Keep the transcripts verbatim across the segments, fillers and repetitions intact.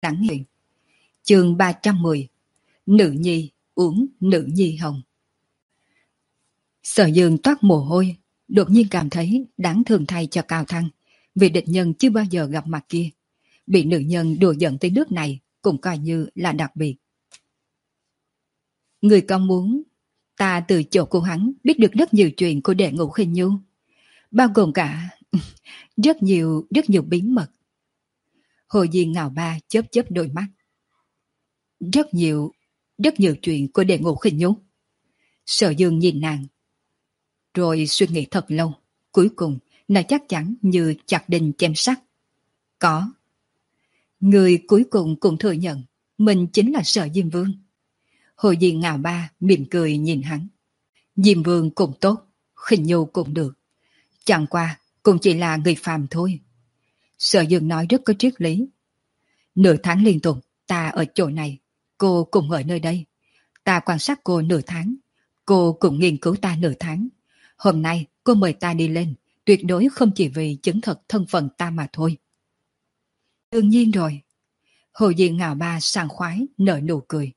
Đẳng hiện. Chương ba trăm mười. Nữ nhi uống nữ nhi hồng. Sở Dương toát mồ hôi, đột nhiên cảm thấy đáng thương thay cho Cao Thăng, vì địch nhân chưa bao giờ gặp mặt kia. Bị nữ nhân đùa giận tới nước này cũng coi như là đặc biệt. Người có muốn, ta từ chỗ của hắn biết được rất nhiều chuyện của đệ Ngũ Khinh Nhu, bao gồm cả rất nhiều rất nhiều bí mật. Hồ Diên ngào ba chớp chớp đôi mắt. Rất nhiều, rất nhiều chuyện của đệ Ngũ Khinh Nhu. Sở Dương nhìn nàng, rồi suy nghĩ thật lâu, cuối cùng nàng chắc chắn như chặt đinh chém sắt. Có. Người cuối cùng cũng thừa nhận mình chính là Sở Diêm Vương. Hồ Diên ngào ba mỉm cười nhìn hắn. Diêm Vương cũng tốt, Khinh Nhu cũng được. Chẳng qua cũng chỉ là người phàm thôi. Sở Dương nói rất có triết lý. Nửa tháng liên tục ta ở chỗ này, cô cũng ở nơi đây. Ta quan sát cô nửa tháng, cô cũng nghiên cứu ta nửa tháng. Hôm nay cô mời ta đi lên, tuyệt đối không chỉ vì chứng thật thân phận ta mà thôi. Đương nhiên rồi. Hồ Diên ngào ba sảng khoái nở nụ cười.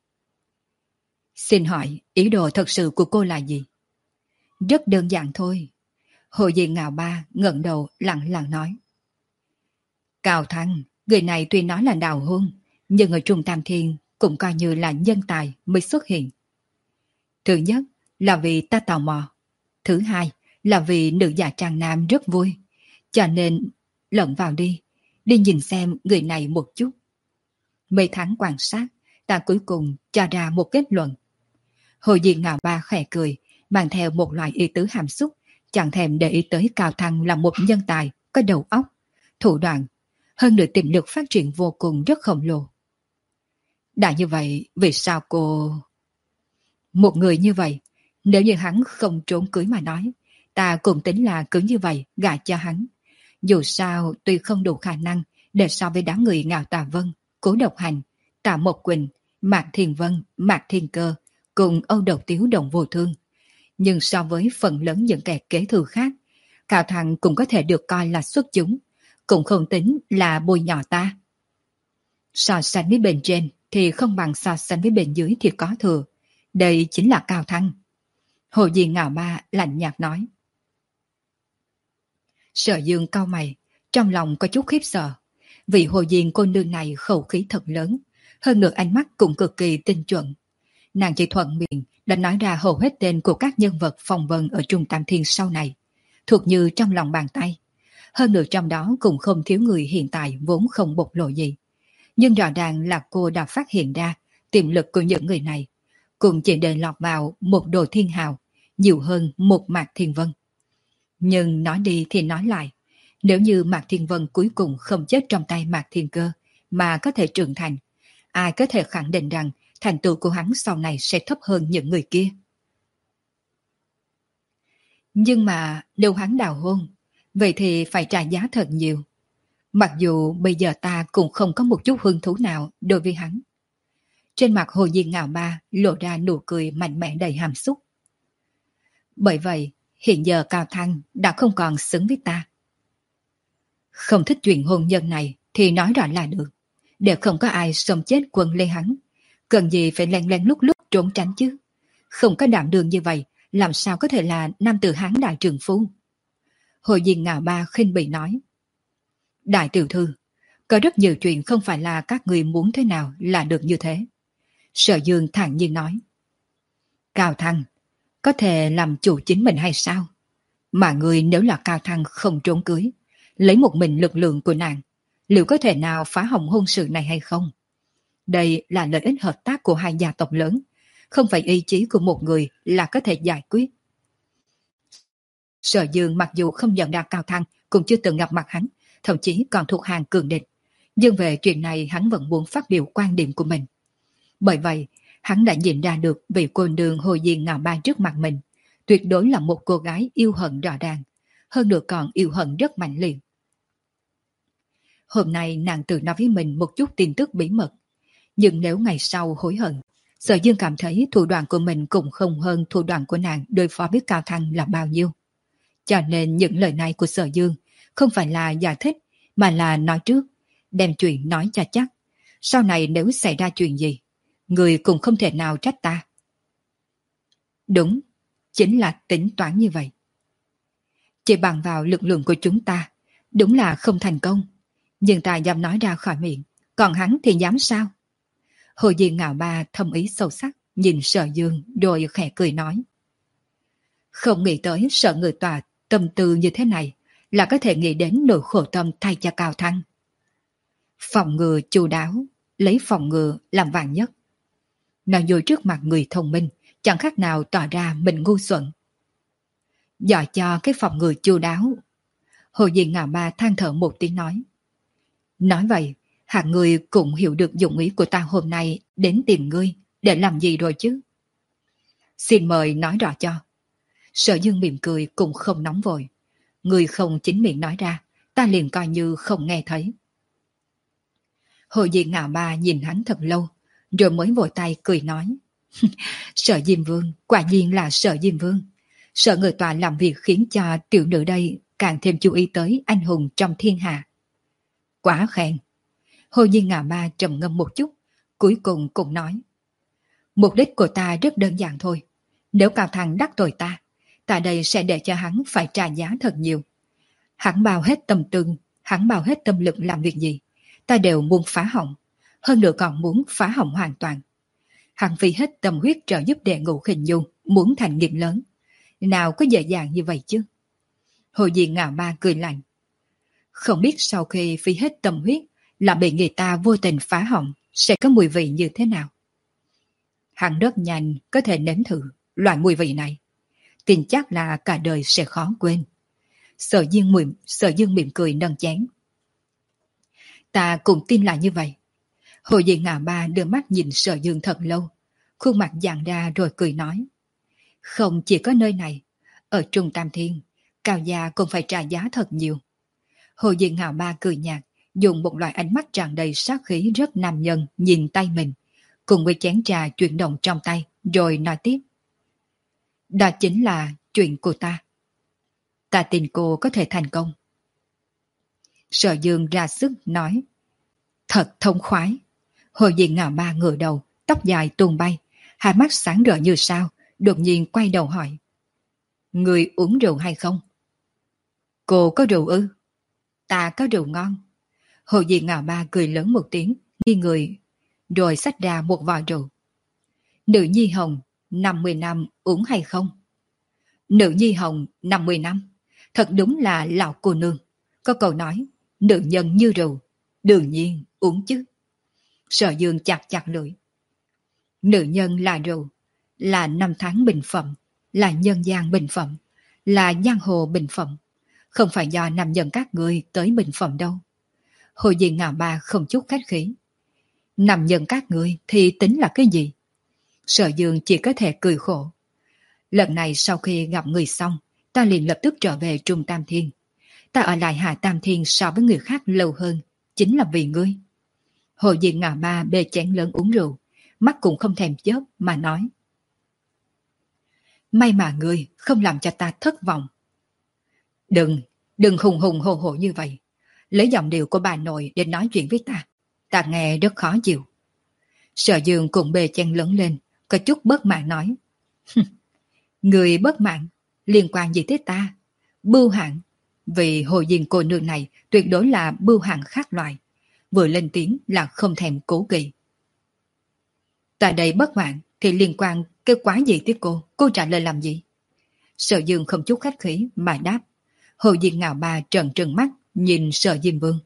Xin hỏi ý đồ thật sự của cô là gì? Rất đơn giản thôi. Hồ Diên ngào ba ngẩng đầu lặng lặng nói. Cao Thăng, người này tuy nói là đào hôn, nhưng ở Trung Tam Thiên cũng coi như là nhân tài mới xuất hiện. Thứ nhất là vì ta tò mò. Thứ hai là vì nữ già trang nam rất vui. Cho nên lẫn vào đi, đi nhìn xem người này một chút. Mấy tháng quan sát, ta cuối cùng cho ra một kết luận. Hồ Diên ngào ba khẽ cười, mang theo một loại ý tứ hàm xúc, chẳng thèm để ý tới Cao Thăng là một nhân tài, có đầu óc, thủ đoạn, hơn nữa tiềm lực phát triển vô cùng rất khổng lồ. Đã như vậy, vì sao cô... Một người như vậy, nếu như hắn không trốn cưới mà nói, ta cũng tính là cứ như vậy gả cho hắn. Dù sao tuy không đủ khả năng để so với đám người Ngạo Tà Vân, Cố Độc Hành, Tạ Mộc Quỳnh, Mạc Thiền Vân, Mạc Thiên Cơ cùng Âu Độc Tiếu Đồng Vô Thương. Nhưng so với phần lớn những kẻ kế thừa khác, Cao Thăng cũng có thể được coi là xuất chúng, cũng không tính là bôi nhỏ ta. So sánh với bên trên thì không bằng so sánh với bên dưới thì có thừa. Đây chính là Cao Thăng. Hồ Diên ngào ba lạnh nhạt nói. Sở Dương cau mày, trong lòng có chút khiếp sợ. Vì Hồ Diên cô nương này khẩu khí thật lớn, hơn nữa ánh mắt cũng cực kỳ tinh chuẩn. Nàng chỉ thuận miệng đã nói ra hầu hết tên của các nhân vật phong vân ở Trung Tam Thiên sau này, thuộc như trong lòng bàn tay. Hơn nữa trong đó cũng không thiếu người hiện tại vốn không bộc lộ gì. Nhưng rõ ràng là cô đã phát hiện ra tiềm lực của những người này, cũng chỉ để lọt vào một Đồ Thiên Hào, nhiều hơn một Mạc Thiên Vân. Nhưng nói đi thì nói lại, nếu như Mạc Thiên Vân cuối cùng không chết trong tay Mạc Thiên Cơ mà có thể trưởng thành, ai có thể khẳng định rằng thành tựu của hắn sau này sẽ thấp hơn những người kia. Nhưng mà nếu hắn đào hôn, vậy thì phải trả giá thật nhiều. Mặc dù bây giờ ta cũng không có một chút hứng thú nào đối với hắn. Trên mặt Hồ Diên ngào ba lộ ra nụ cười mạnh mẽ đầy hàm xúc. Bởi vậy, hiện giờ Cao Thăng đã không còn xứng với ta. Không thích chuyện hôn nhân này thì nói rõ là được, để không có ai sống chết quần lên hắn. Cần gì phải len len lúc lúc trốn tránh chứ. Không có đảm đường như vậy, làm sao có thể là nam tử hán đại trường phu. Hồ Diên ngào ba khinh bỉ nói. Đại tiểu thư, có rất nhiều chuyện không phải là các người muốn thế nào là được như thế. Sở Dương thản nhiên nói. Cao Thăng, có thể làm chủ chính mình hay sao? Mà người nếu là Cao Thăng không trốn cưới, lấy một mình lực lượng của nàng, liệu có thể nào phá hỏng hôn sự này hay không? Đây là lợi ích hợp tác của hai gia tộc lớn, không phải ý chí của một người là có thể giải quyết. Sở Dương mặc dù không nhận ra Cao Thăng, cũng chưa từng gặp mặt hắn, thậm chí còn thuộc hàng cường địch, nhưng về chuyện này hắn vẫn muốn phát biểu quan điểm của mình. Bởi vậy, hắn đã nhìn ra được vị cô nương Hồ Diên ngào ba trước mặt mình, tuyệt đối là một cô gái yêu hận rõ ràng, hơn nữa còn yêu hận rất mạnh liệt. Hôm nay nàng tự nói với mình một chút tin tức bí mật, nhưng nếu ngày sau hối hận, Sở Dương cảm thấy thủ đoạn của mình cũng không hơn thủ đoạn của nàng đối phó với Cao Thăng là bao nhiêu. Cho nên những lời này của Sở Dương không phải là giải thích, mà là nói trước, đem chuyện nói cho chắc. Sau này nếu xảy ra chuyện gì, người cũng không thể nào trách ta. Đúng, chính là tính toán như vậy. Chỉ bằng vào lực lượng của chúng ta, đúng là không thành công. Nhưng ta dám nói ra khỏi miệng, còn hắn thì dám sao? Hồ Diên ngạo ba thâm ý sâu sắc, nhìn Sở Dương rồi khẽ cười nói. Không nghĩ tới Sở người tòa tâm tư như thế này, là có thể nghĩ đến nỗi khổ tâm thay cho Cao Thăng. Phòng ngừa chu đáo, lấy phòng ngừa làm vàng nhất. Nói dối trước mặt người thông minh, chẳng khác nào tỏ ra mình ngu xuẩn. Dò cho cái phòng ngừa chu đáo. Hồ Diên ngạo ba than thở một tiếng nói. Nói vậy, hạng người cũng hiểu được dụng ý của ta hôm nay đến tìm ngươi để làm gì rồi chứ? Xin mời nói rõ cho. Sở Dương mỉm cười cũng không nóng vội. Ngươi không chính miệng nói ra, ta liền coi như không nghe thấy. Hồ Diên ngạo ba nhìn hắn thật lâu, rồi mới vội tay cười nói. Sở Diêm Vương, quả nhiên là Sở Diêm Vương. Sở người tòa làm việc khiến cho tiểu nữ đây càng thêm chú ý tới anh hùng trong thiên hạ. Quá khen. Hồ Diên ngạo ba trầm ngâm một chút, cuối cùng cũng nói. Mục đích của ta rất đơn giản thôi. Nếu Cao Thăng đắc tội ta, ta đây sẽ để cho hắn phải trả giá thật nhiều. Hắn bao hết tâm tư, hắn bao hết tâm lực làm việc gì, ta đều muốn phá hỏng. Hơn nữa còn muốn phá hỏng hoàn toàn. Hắn vì hết tâm huyết trợ giúp Đệ Ngũ Khinh Nhu, muốn thành nghiệp lớn. Nào có dễ dàng như vậy chứ? Hồ Diên ngạo ba cười lạnh. Không biết sau khi phí hết tâm huyết, là bị người ta vô tình phá hỏng, sẽ có mùi vị như thế nào? Hắn rất nhanh có thể nếm thử loại mùi vị này. Tin chắc là cả đời sẽ khó quên. Sở Dương mỉm, Sở Dương mỉm cười nâng chén. Ta cũng tin là như vậy. Hồ Diên ngạo ba đưa mắt nhìn Sở Dương thật lâu, khuôn mặt dàn ra rồi cười nói. Không chỉ có nơi này, ở Trung Tam Thiên, Cao gia cũng phải trả giá thật nhiều. Hồ Diên ngạo ba cười nhạt, dùng một loại ánh mắt tràn đầy sát khí rất nam nhân nhìn tay mình, cùng với chén trà chuyển động trong tay, rồi nói tiếp. Đó chính là chuyện của ta. Ta tin cô có thể thành công. Sở Dương ra sức nói. Thật thông khoái. Hồ Diên ngạo ba ngửa đầu, tóc dài tung bay, hai mắt sáng rỡ như sao, đột nhiên quay đầu hỏi. Người uống rượu hay không? Cô có rượu ư? Ta có rượu ngon. Hồ Diên ngạo ba cười lớn một tiếng, nghi người, rồi xách ra một vò rượu. Nữ nhi hồng, năm mươi năm uống hay không? Nữ nhi hồng, năm mươi năm. Thật đúng là lão cô nương. Có câu nói, nữ nhân như rượu, đương nhiên uống chứ. Sở Dương chặt chặt lưỡi. Nữ nhân là rượu, là năm tháng bình phẩm, là nhân gian bình phẩm, là giang hồ bình phẩm. Không phải do nam nhân các người tới bình phẩm đâu. Hồ Diên ngạo ba không chút khách khí. Nam nhân các người thì tính là cái gì? Sở Dương chỉ có thể cười khổ. Lần này sau khi gặp người xong, ta liền lập tức trở về Trung Tam Thiên. Ta ở lại Hạ Tam Thiên so với người khác lâu hơn, chính là vì ngươi. Hồ Diên ngạo ba bê chén lớn uống rượu, mắt cũng không thèm chớp mà nói. May mà ngươi không làm cho ta thất vọng. Đừng, đừng hùng hùng hồ hồ như vậy. Lấy giọng điệu của bà nội để nói chuyện với ta. Ta nghe rất khó chịu. Sở Dương cùng bê chén lớn lên, có chút bất mãn nói. Người bất mãn, liên quan gì tới ta? Bưu hạng. Vì Hồ Diên cô nương này tuyệt đối là bưu hạng khác loại. Vừa lên tiếng là không thèm cố kỵ. Tại đây bất mãn thì liên quan cái quái gì tới cô? Cô trả lời làm gì? Sở Dương không chút khách khí mà đáp. Hồ Diên ngạo ba trợn trừng mắt nhìn Sở Diêm Vương.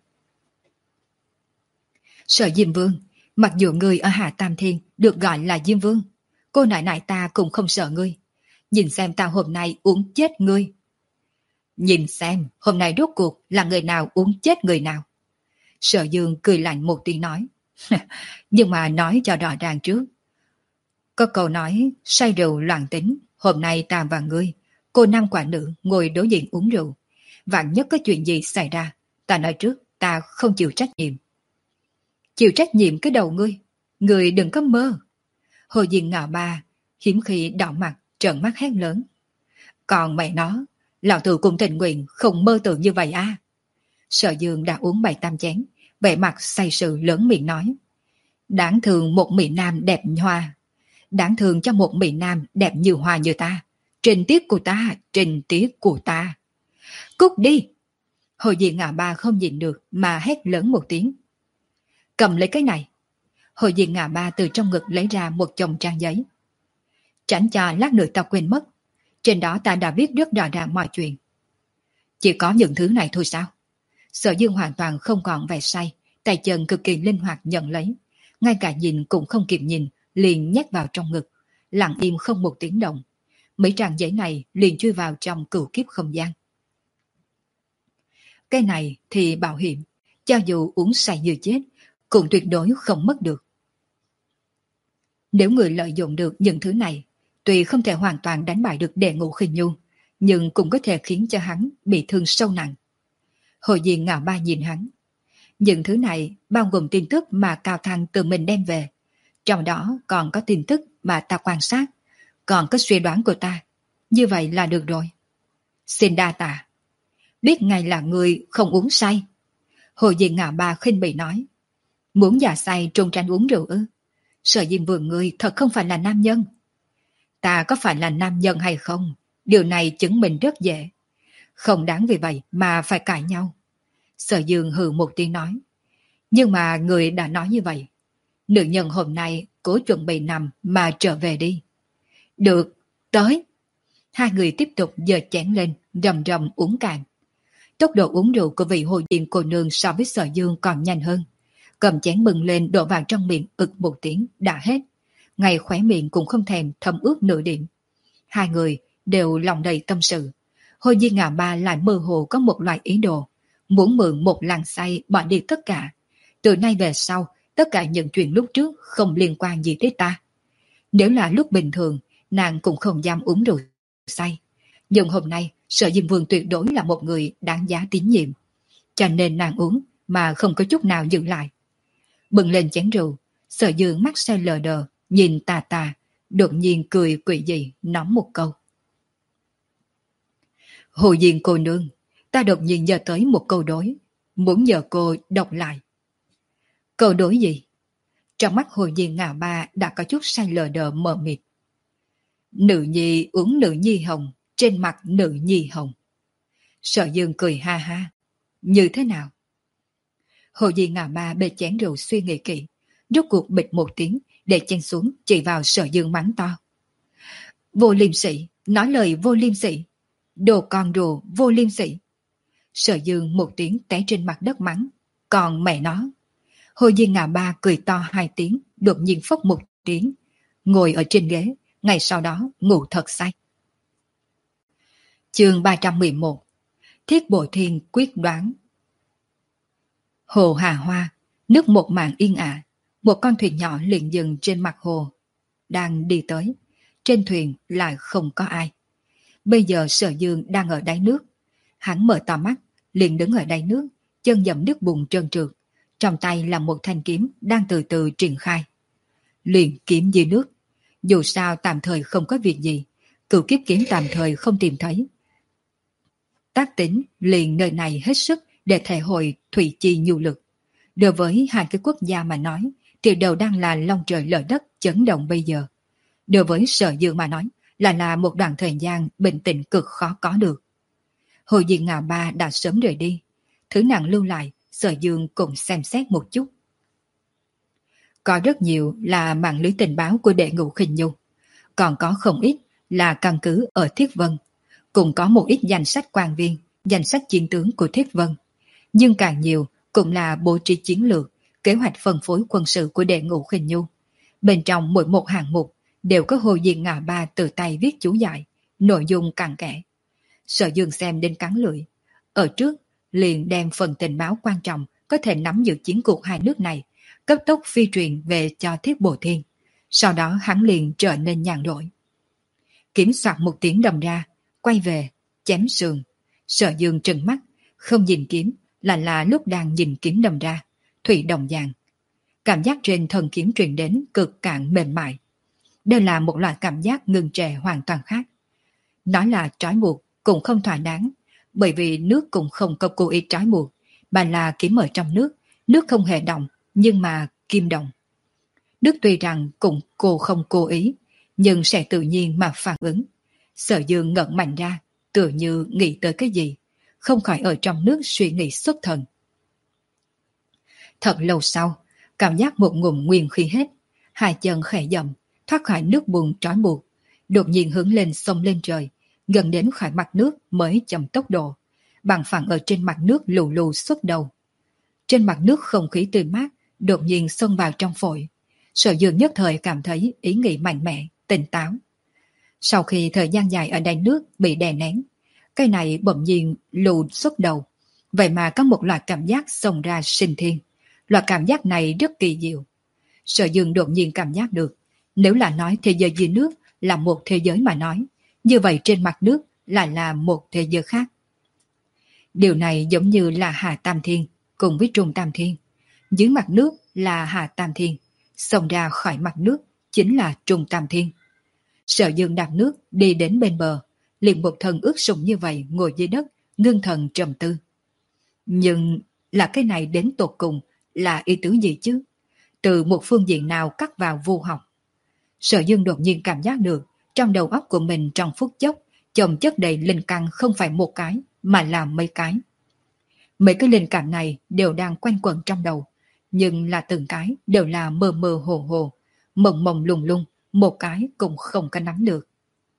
Sở Diêm Vương, mặc dù ngươi ở Hạ Tam Thiên được gọi là Diêm Vương, cô nại nại ta cũng không sợ ngươi. Nhìn xem ta hôm nay uống chết ngươi. Nhìn xem hôm nay rốt cuộc là người nào uống chết người nào. Sở Dương cười lạnh một tiếng nói. Nhưng mà nói cho rõ ràng trước. Có câu nói say rượu loạn tính. Hôm nay ta và ngươi, cô nam quả nữ ngồi đối diện uống rượu. Vạn nhất có chuyện gì xảy ra, ta nói trước ta không chịu trách nhiệm. Chịu trách nhiệm cái đầu ngươi. Ngươi đừng có mơ. Hồ Diên ngạo ba hiếm khi đỏ mặt trợn mắt hét lớn. Còn mẹ nó, lão tử cũng tình nguyện không mơ tưởng như vậy à. Sở Dương đã uống bảy tam chén, vẻ mặt say sự lớn miệng nói. Đáng thương một mỹ nam đẹp hoa. Đáng thương cho một mỹ nam đẹp như hoa như ta. Trình tiết của ta, trình tiết của ta. Cút đi! Hồ Diên ngạo ba không nhịn được mà hét lớn một tiếng. Cầm lấy cái này. Hồ Diên ngạo ba từ trong ngực lấy ra một chồng trang giấy. Tránh cho lát nữa ta quên mất. Trên đó ta đã viết rất rõ ràng mọi chuyện. Chỉ có những thứ này thôi sao? Sở Dương hoàn toàn không còn vẻ say, tay chân cực kỳ linh hoạt nhận lấy. Ngay cả nhìn cũng không kịp nhìn, liền nhét vào trong ngực, lặng im không một tiếng động. Mấy trang giấy này liền chui vào trong cửu kiếp không gian. Cái này thì bảo hiểm, cho dù uống say như chết, cũng tuyệt đối không mất được. Nếu người lợi dụng được những thứ này, tuy không thể hoàn toàn đánh bại được Đệ Ngũ Khinh Nhu, nhưng cũng có thể khiến cho hắn bị thương sâu nặng. Hồ Diên ngạo ba nhìn hắn. Những thứ này bao gồm tin tức mà Cao Thăng tự mình đem về. Trong đó còn có tin tức mà ta quan sát, còn có suy đoán của ta. Như vậy là được rồi. Xin đa tạ. Biết ngay là người không uống say. Hồ Diên ngạo ba khinh bỉ nói. Muốn già say trốn tránh uống rượu ư? Sở Diên Vương ngươi thật không phải là nam nhân. Ta có phải là nam nhân hay không? Điều này chứng minh rất dễ. Không đáng vì vậy mà phải cãi nhau. Sở Dương hừ một tiếng nói. Nhưng mà người đã nói như vậy. Nữ nhân hôm nay cố chuẩn bị nằm mà trở về đi. Được, tới. Hai người tiếp tục giơ chén lên, rầm rầm uống cạn. Tốc độ uống rượu của vị Hồ Diên cô nương so với Sở Dương còn nhanh hơn. Cầm chén bừng lên đổ vào trong miệng ực một tiếng đã hết. Ngay khóe miệng cũng không thèm thấm ướt nửa điểm. Hai người đều lòng đầy tâm sự. Hồ Diên ngạo ba lại mơ hồ có một loại ý đồ, muốn mượn một làn say bỏ đi tất cả. Từ nay về sau, tất cả những chuyện lúc trước không liên quan gì tới ta. Nếu là lúc bình thường, nàng cũng không dám uống rượu say. Nhưng hôm nay, Sở Diêm Vương tuyệt đối là một người đáng giá tín nhiệm. Cho nên nàng uống mà không có chút nào dừng lại. Bừng lên chén rượu, Sở Dương mắt say lờ đờ, nhìn tà tà, đột nhiên cười quỷ dị, nói một câu. Hồ Diên cô nương, ta đột nhiên nhớ tới một câu đối, muốn nhờ cô đọc lại. Câu đối gì? Trong mắt Hồ Diên ngạo ba đã có chút say lờ đờ mờ mịt. Nữ nhi uống nữ nhi hồng, trên mặt nữ nhi hồng. Sở Dương cười ha ha. Như thế nào? Hồ Diên ngạo ba bê chén rượu suy nghĩ kỹ, rốt cuộc bịch một tiếng để chen xuống chỉ vào Sở Dương mắng to. Vô liêm sỉ, nói lời vô liêm sỉ. Đồ con rùa vô liêm sỉ. Sở Dương một tiếng té trên mặt đất mắng. Còn mẹ nó. Hồ Diên ngạo ba cười to hai tiếng, đột nhiên phốc một tiếng, ngồi ở trên ghế, ngày sau đó ngủ thật say. Chương ba trăm mười một. Thiết Bộ Thiên quyết đoán. Hồ Hà Hoa, nước một màn yên ả, một con thuyền nhỏ liền dừng trên mặt hồ, đang đi tới. Trên thuyền lại không có ai. Bây giờ Sở Dương đang ở đáy nước. Hắn mở to mắt, liền đứng ở đáy nước, chân dẫm nước bùn trơn trượt. Trong tay là một thanh kiếm đang từ từ triển khai. Liền kiếm dưới nước. Dù sao tạm thời không có việc gì, cửu kiếp kiếm tạm thời không tìm thấy. Tác tính liền nơi này hết sức để thể hội thủy chi nhu lực. Đối với hai cái quốc gia mà nói, thì đều đang là long trời lở đất chấn động bây giờ. Đối với Sở Dương mà nói, là là một đoạn thời gian bình tĩnh cực khó có được. Hồ Diên ngạo ba đã sớm rời đi. Thứ nàng lưu lại, Sở Dương cũng xem xét một chút. Có rất nhiều là mạng lưới tình báo của Đệ Ngũ Khinh Nhu, còn có không ít là căn cứ ở Thiết Vân, cũng có một ít danh sách quan viên, danh sách chiến tướng của Thiết Vân. Nhưng càng nhiều cũng là bố trí chiến lược, kế hoạch phân phối quân sự của Đệ Ngũ Khinh Nhu. Bên trong mỗi một hạng mục đều có Hồ Diên ngạo ba tự tay viết chú giải, nội dung cặn kẽ. Sở Dương xem đến cắn lưỡi. Ở trước, liền đem phần tình báo quan trọng có thể nắm giữ chiến cuộc hai nước này, cấp tốc phi truyền về cho Thiết Bộ Thiên. Sau đó hắn liền trở nên nhàn rỗi. Kiếm soạt một tiếng đầm ra, quay về, chém sườn. Sở Dương trừng mắt, không nhìn kiếm, là là lúc đang nhìn kiếm đầm ra, thủy đồng dạng. Cảm giác trên thân kiếm truyền đến cực cạn mềm mại. Đây là một loại cảm giác ngừng trệ hoàn toàn khác. Nói là trói buộc cũng không thỏa đáng, bởi vì nước cũng không có cố ý trói buộc, mà là kiếm ở trong nước, nước không hề động, nhưng mà kim động. Đức tuy rằng cũng cô không cố ý, nhưng sẽ tự nhiên mà phản ứng. Sở Dương ngẩng mạnh ra, tựa như nghĩ tới cái gì, không khỏi ở trong nước suy nghĩ xuất thần. Thật lâu sau, cảm giác một ngụm nguyên khí hết, hai chân khẽ dậm, thoát khỏi nước bùn trói buộc, đột nhiên hướng lên sông lên trời, gần đến khỏi mặt nước mới chậm tốc độ, bằng phẳng ở trên mặt nước lù lù xuất đầu. Trên mặt nước không khí tươi mát, đột nhiên xông vào trong phổi. Sở Dương nhất thời cảm thấy ý nghĩ mạnh mẽ, tỉnh táo. Sau khi thời gian dài ở đáy nước bị đè nén, cái này bỗng nhiên lù xuất đầu. Vậy mà có một loại cảm giác xông ra sinh thiên. Loại cảm giác này rất kỳ diệu. Sở Dương đột nhiên cảm giác được, nếu là nói thế giới dưới nước là một thế giới mà nói, như vậy trên mặt nước lại là một thế giới khác. Điều này giống như là Hạ Tam Thiên cùng với Trung Tam Thiên. Dưới mặt nước là Hạ Tam Thiên, xông ra khỏi mặt nước chính là Trung Tam Thiên. Sở Dương đạp nước đi đến bên bờ, liền một thân ướt sũng như vậy ngồi dưới đất, ngưng thần trầm tư. Nhưng là cái này đến tột cùng là ý tứ gì chứ? Từ một phương diện nào cắt vào vô học? Sở Dương đột nhiên cảm giác được trong đầu óc của mình trong phút chốc chồng chất đầy linh căn không phải một cái mà là mấy cái. Mấy cái linh cảm này đều đang quanh quẩn trong đầu, nhưng là từng cái đều là mơ mơ hồ hồ, mộng mộng lung lung, một cái cũng không có nắm được.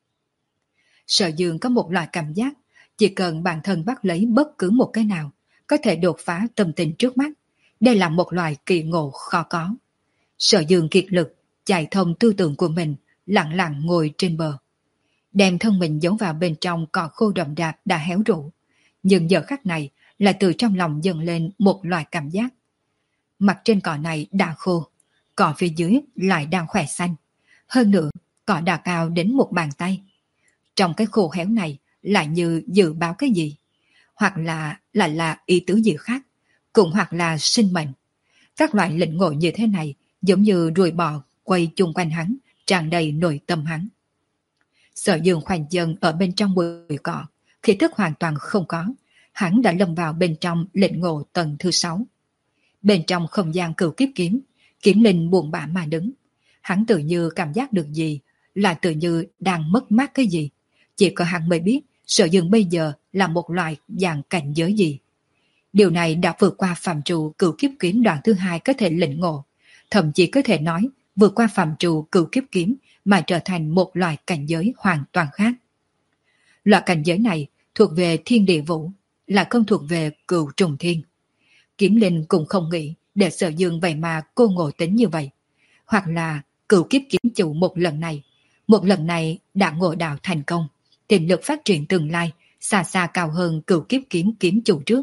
Sở Dương có một loại cảm giác, chỉ cần bản thân bắt lấy bất cứ một cái nào, có thể đột phá tâm tình trước mắt. Đây là một loại kỳ ngộ khó có. Sở Dương kiệt lực, chạy thông tư tưởng của mình, lặng lặng ngồi trên bờ. Đem thân mình giấu vào bên trong cỏ khô đậm đạp đã héo rũ. Nhưng giờ khắc này lại từ trong lòng dâng lên một loại cảm giác. Mặt trên cỏ này đã khô, cỏ phía dưới lại đang khỏe xanh. Hơn nữa, cỏ đã cao đến một bàn tay. Trong cái khô héo này lại như dự báo cái gì, hoặc là là là ý tứ gì khác, cũng hoặc là sinh mệnh. Các loại lĩnh ngộ như thế này giống như ruồi bò quay chung quanh hắn, tràn đầy nội tâm hắn. Sở Dương khoanh chân ở bên trong bụi cỏ, khí thức hoàn toàn không có, hắn đã lâm vào bên trong lĩnh ngộ tầng thứ sáu. Bên trong không gian cửu kiếp kiếm, kiếm linh buồn bã mà đứng. Hắn tự như cảm giác được gì, là tự như đang mất mát cái gì. Chỉ có hắn mới biết Sở Dương bây giờ là một loại dạng cảnh giới gì. Điều này đã vượt qua phạm trù cửu kiếp kiếm đoạn thứ hai có thể lĩnh ngộ, thậm chí có thể nói vượt qua phạm trù cửu kiếp kiếm mà trở thành một loại cảnh giới hoàn toàn khác. Loại cảnh giới này thuộc về thiên địa vũ, là không thuộc về cửu trùng thiên. Kiếm linh cũng không nghĩ để Sở Dương vậy mà cô ngộ tính như vậy. Hoặc là cửu kiếp kiếm chủ một lần này, một lần này đã ngộ đạo thành công, tiềm lực phát triển tương lai xa xa cao hơn cửu kiếp kiếm kiếm chủ trước.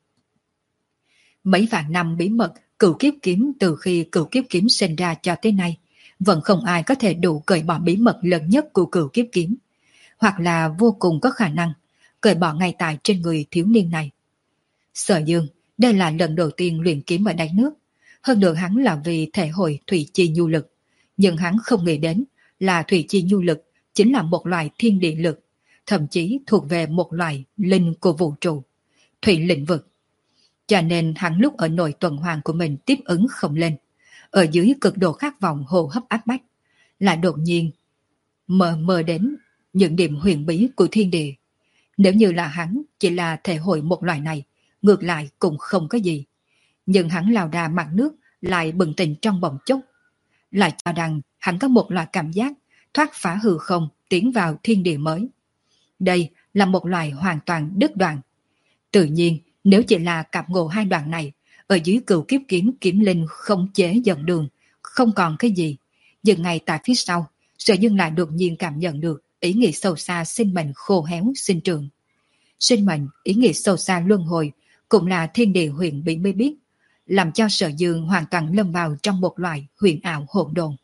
Mấy vạn năm bí mật cửu kiếp kiếm từ khi cửu kiếp kiếm sinh ra cho tới nay, vẫn không ai có thể đủ cởi bỏ bí mật lớn nhất của cửu kiếp kiếm, hoặc là vô cùng có khả năng cởi bỏ ngay tại trên người thiếu niên này. Sở Dương, đây là lần đầu tiên luyện kiếm ở đáy nước, hơn nữa hắn là vì thể hội thủy chi nhu lực, nhưng hắn không nghĩ đến là thủy chi nhu lực chính là một loại thiên địa lực, thậm chí thuộc về một loại linh của vũ trụ, thủy lĩnh vực. Cho nên hắn lúc ở nội tuần hoàn của mình tiếp ứng không lên, ở dưới cực độ khát vọng hô hấp áp bách, lại đột nhiên mờ mờ đến những điểm huyền bí của thiên địa. Nếu như là hắn chỉ là thể hội một loại này, ngược lại cũng không có gì. Nhưng hắn lao ra mặt nước lại bừng tỉnh trong bỗng chốc, lại cho rằng hắn có một loại cảm giác thoát phá hư không tiến vào thiên địa mới. Đây là một loại hoàn toàn đứt đoạn. Tự nhiên, nếu chỉ là cặp ngộ hai đoạn này, ở dưới cửu kiếp kiếm kiếm linh không chế dẫn đường, không còn cái gì. Nhưng ngay tại phía sau, Sở Dương lại đột nhiên cảm nhận được ý nghĩa sâu xa sinh mệnh khô héo sinh trưởng. Sinh mệnh, ý nghĩa sâu xa luân hồi, cũng là thiên địa huyền bí mới biết, làm cho Sở Dương hoàn toàn lâm vào trong một loại huyền ảo hỗn độn.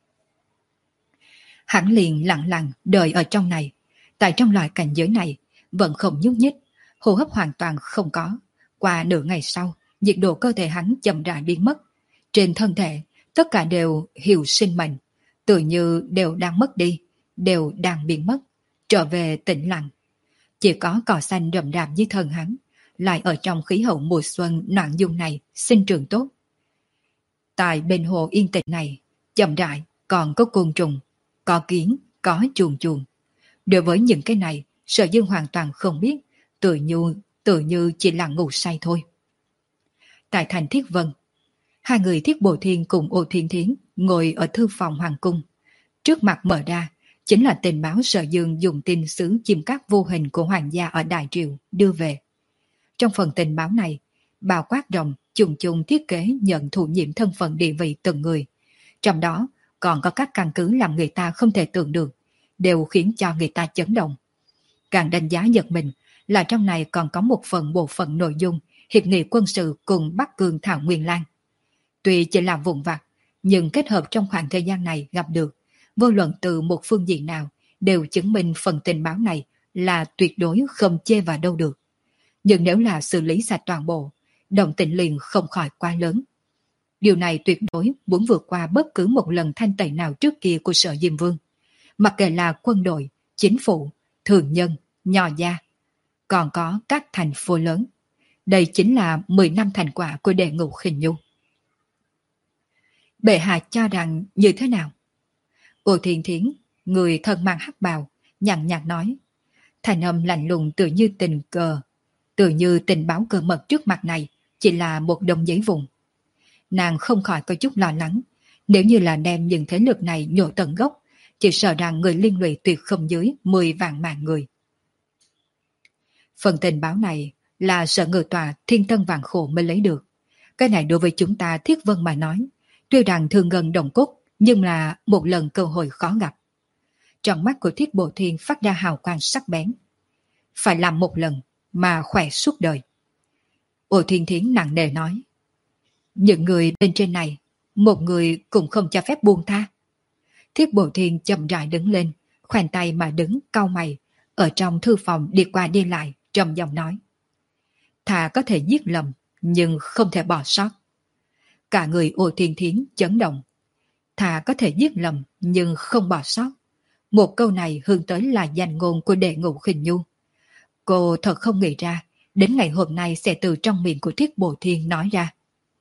Hắn liền lặng lặng đợi ở trong này, tại trong loại cảnh giới này, vẫn không nhúc nhích, hô hấp hoàn toàn không có. Qua nửa ngày sau, nhiệt độ cơ thể hắn chậm rãi biến mất. Trên thân thể, tất cả đều hiểu sinh mệnh, tự như đều đang mất đi, đều đang biến mất, trở về tĩnh lặng. Chỉ có cỏ xanh rậm rạp dưới thân hắn, lại ở trong khí hậu mùa xuân noãn dung này sinh trưởng tốt. Tại bên hồ yên tĩnh này, chậm rãi, còn có côn trùng, có kiến, có chuồn chuồn. Đối với những cái này, Sở Dương hoàn toàn không biết, tự như, tự như chỉ là ngủ say thôi. Tại thành Thiết Vân, hai người Thiết Bồ Thiên cùng Ô Thiên Thiến ngồi ở thư phòng hoàng cung. Trước mặt mở ra, chính là tình báo Sở Dương dùng tin sứ chim cát vô hình của hoàng gia ở Đại Triều đưa về. Trong phần tình báo này, bao quát rộng trùng trùng thiết kế nhận thụ nhiệm thân phận địa vị từng người. Trong đó còn có các căn cứ làm người ta không thể tưởng được, đều khiến cho người ta chấn động. Càng đánh giá giật mình là trong này còn có một phần bộ phận nội dung hiệp nghị quân sự cùng Bắc Cương Thảo Nguyên Lan. Tuy chỉ là vụn vặt, nhưng kết hợp trong khoảng thời gian này gặp được, vô luận từ một phương diện nào đều chứng minh phần tình báo này là tuyệt đối không chê vào đâu được. Nhưng nếu là xử lý sạch toàn bộ, động tĩnh liền không khỏi quá lớn. Điều này tuyệt đối muốn vượt qua bất cứ một lần thanh tẩy nào trước kia của Sở Diêm Vương. Mặc kệ là quân đội, chính phủ, thường nhân, nho gia, còn có các thành phố lớn. Đây chính là mười năm thành quả của Đệ Ngũ Khinh Nhu. Bệ hạ cho rằng như thế nào? Ô Thiên Thiến, người thân mang hắc bào, nhàn nhạt nói. Thành âm lạnh lùng tự như tình cờ, tự như tình báo cơ mật trước mặt này chỉ là một đồng giấy vùng. Nàng không khỏi có chút lo lắng, nếu như là đem những thế lực này nhổ tận gốc, chỉ sợ rằng người liên lụy tuyệt không dưới mười vạn mạng người. Phần tình báo này là Sở Ngự Tòa thiên tân vạn khổ mới lấy được. Cái này đối với chúng ta Thiết Vân mà nói, tuy rằng thương ngân đồng cốt, nhưng là một lần cơ hội khó gặp. Trong mắt của Thiết Bộ Thiên phát ra hào quang sắc bén. Phải làm một lần mà khỏe suốt đời. Ô Thiên Thiến nặng nề nói. Những người bên trên này, một người cũng không cho phép buông tha. Thiết Bộ Thiên chậm rãi đứng lên, khoanh tay mà đứng cau mày, ở trong thư phòng đi qua đi lại, trầm giọng nói. Thà có thể giết lầm, nhưng không thể bỏ sót. Cả người Ô Thiên Thiến chấn động. Thà có thể giết lầm, nhưng không bỏ sót. Một câu này hướng tới là danh ngôn của Đệ Ngũ Khinh Nhu. Cô thật không nghĩ ra, đến ngày hôm nay sẽ từ trong miệng của Thiết Bồ Thiên nói ra.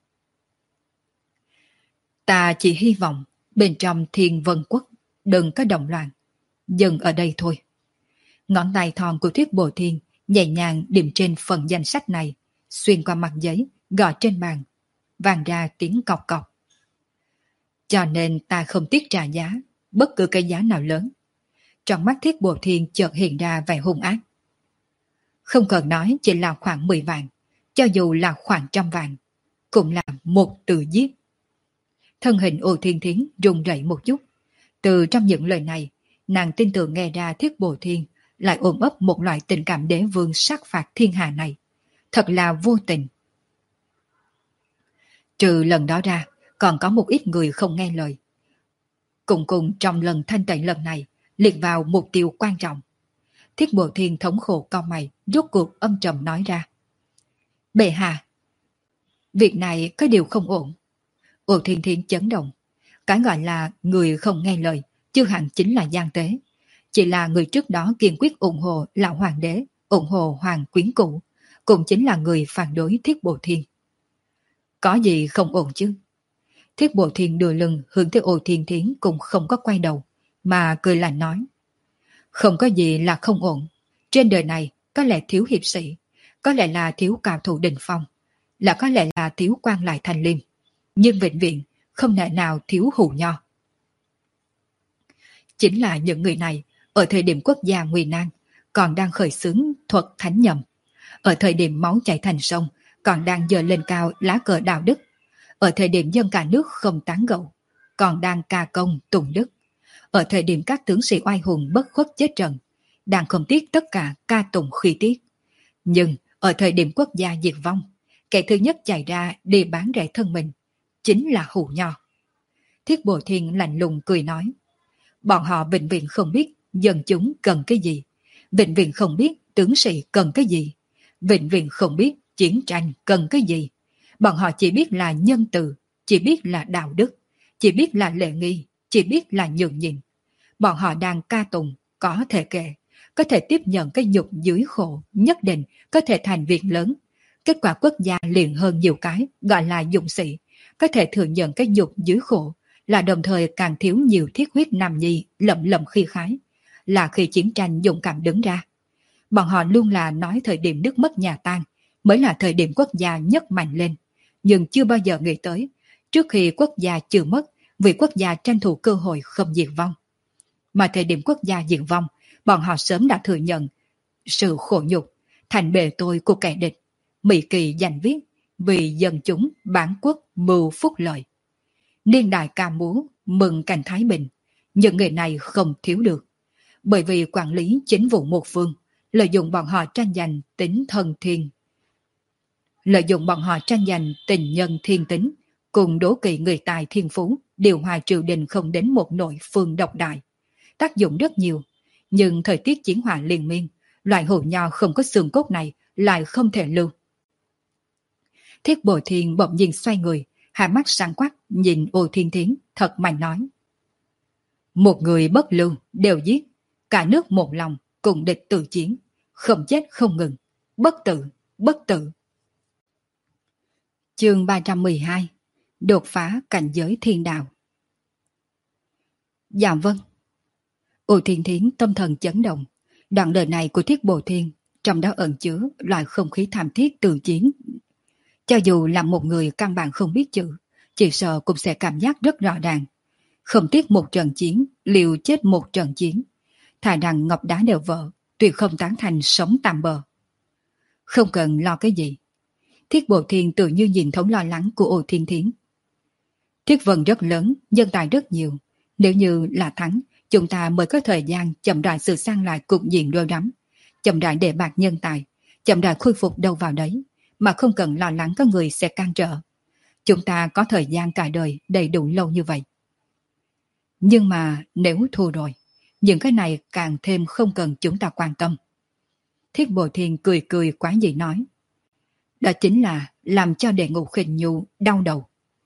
Ta chỉ hy vọng bên trong Thiên Vân Quốc đừng có động loạn. Dừng ở đây thôi. Ngón tay thon của Thiết Bồ Thiên nhẹ nhàng điểm trên phần danh sách này, xuyên qua mặt giấy, gõ trên bàn, vang ra tiếng cọc cọc. Cho nên ta không tiếc trả giá, bất cứ cái giá nào lớn. Trong mắt Thiết Bồ Thiên chợt hiện ra vẻ hung ác. Không cần nói chỉ là khoảng mười vạn, cho dù là khoảng trăm vạn, cũng là một từ giết. Thân hình Ô Thiên Thiến run rẩy một chút. Từ trong những lời này, nàng tin tưởng nghe ra Thiết Bồ Thiên lại ôm ấp một loại tình cảm đế vương sát phạt thiên hạ này. Thật là vô tình. Trừ lần đó ra, còn có một ít người không nghe lời. Cùng cùng trong lần thanh tẩy lần này, liệt vào mục tiêu quan trọng. Thiết Bồ Thiên thống khổ cau mày, rốt cuộc âm trầm nói ra. Bệ hạ, việc này có điều không ổn. Ô Thiên Thiên chấn động. Cái gọi là người không nghe lời, chưa hẳn chính là gian tế. Chỉ là người trước đó kiên quyết ủng hộ lão hoàng đế, ủng hộ hoàng quyến cũ, cũng chính là người phản đối Thiết Bồ Thiên. Có gì không ổn chứ? Thiết Bồ Thiên đưa lưng hướng tới Ô Thiên Thiến cũng không có quay đầu, mà cười lạnh nói. Không có gì là không ổn. Trên đời này có lẽ thiếu hiệp sĩ, có lẽ là thiếu cao thủ đỉnh phong, là có lẽ là thiếu quan lại thành liêm, nhưng vĩnh viễn không thể nào thiếu hù nho. Chính là những người này, ở thời điểm quốc gia nguy nan, còn đang khởi xướng thuật thánh nhầm. Ở thời điểm máu chảy thành sông, còn đang giơ lên cao lá cờ đạo đức. Ở thời điểm dân cả nước không tán gẫu, còn đang ca công tụng đức. Ở thời điểm các tướng sĩ oai hùng bất khuất chết trận, đang không tiếc tất cả ca tụng khí tiết. Nhưng ở thời điểm quốc gia diệt vong, kẻ thứ nhất chạy ra để bán rẻ thân mình, chính là hù nho. Thiết Bồ Thiên lạnh lùng cười nói. Bọn họ vĩnh viễn không biết dân chúng cần cái gì, vĩnh viễn không biết tướng sĩ cần cái gì, vĩnh viễn không biết chiến tranh cần cái gì. Bọn họ chỉ biết là nhân từ, chỉ biết là đạo đức, chỉ biết là lễ nghi, chỉ biết là nhường nhịn. Bọn họ đang ca tụng, có thể kể, có thể tiếp nhận cái nhục dưới khổ, nhất định có thể thành việc lớn. Kết quả quốc gia liền hơn nhiều cái, gọi là dũng sĩ, có thể thừa nhận cái nhục dưới khổ, là đồng thời càng thiếu nhiều thiết huyết nam nhi lậm lậm khi khái, là khi chiến tranh dũng cảm đứng ra. Bọn họ luôn là nói thời điểm nước mất nhà tan mới là thời điểm quốc gia nhất mạnh lên, nhưng chưa bao giờ nghĩ tới, trước khi quốc gia chưa mất, vì quốc gia tranh thủ cơ hội không diệt vong. Mà thời điểm quốc gia diệt vong, bọn họ sớm đã thừa nhận sự khổ nhục, thành bề tôi của kẻ địch. Mỹ kỳ giành viết, vì dân chúng bản quốc mưu phúc lợi. Niên đại ca múa, mừng cảnh thái bình, những người này không thiếu được. Bởi vì quản lý chính vụ một phương, lợi dụng bọn họ tranh giành tính thân thiên. Lợi dụng bọn họ tranh giành tình nhân thiên tính, cùng đố kỵ người tài thiên phú, điều hòa triều đình không đến một nội phương độc đại. Tác dụng rất nhiều, nhưng thời tiết chiến hỏa liên miên, loại hổ nho không có xương cốt này lại không thể lưu. Thiết Bồi Thiên bỗng nhiên xoay người, hai mắt sáng quắc nhìn Ô Thiên Thiến thật mạnh nói. Một người bất lưu đều giết, cả nước một lòng cùng địch tự chiến, không chết không ngừng, bất tử, bất tử. Chương ba trăm mười hai. Đột phá cảnh giới thiên đạo. Dạ vâng. Ô Thiên Thiến tâm thần chấn động, đoạn lời này của Thiết Bồi Thiên trong đó ẩn chứa loại không khí thảm thiết tự chiến. Cho dù là một người căn bản không biết chữ, chỉ sợ cũng sẽ cảm giác rất rõ ràng. Không tiếc một trận chiến, liều chết một trận chiến. Thà rằng ngọc đá đều vỡ, tuyệt không tán thành sống tạm bờ. Không cần lo cái gì. Thiết Bồi Thiên tự như nhìn thấu lo lắng của Ô Thiên Thiến. Thiết vân rất lớn, nhân tài rất nhiều. Nếu như là thắng, chúng ta mới có thời gian chậm rãi sửa sang lại cục diện đôi đắm, chậm rãi để bạc nhân tài, chậm rãi khôi phục đâu vào đấy, mà không cần lo lắng có người sẽ can trở. Chúng ta có thời gian cả đời đầy đủ lâu như vậy. Nhưng mà nếu thua rồi, những cái này càng thêm không cần chúng ta quan tâm. Thiết Bồi Thiên cười cười quá dị nói. Đó chính là làm cho Đệ Ngũ Khinh Nhu đau đầu.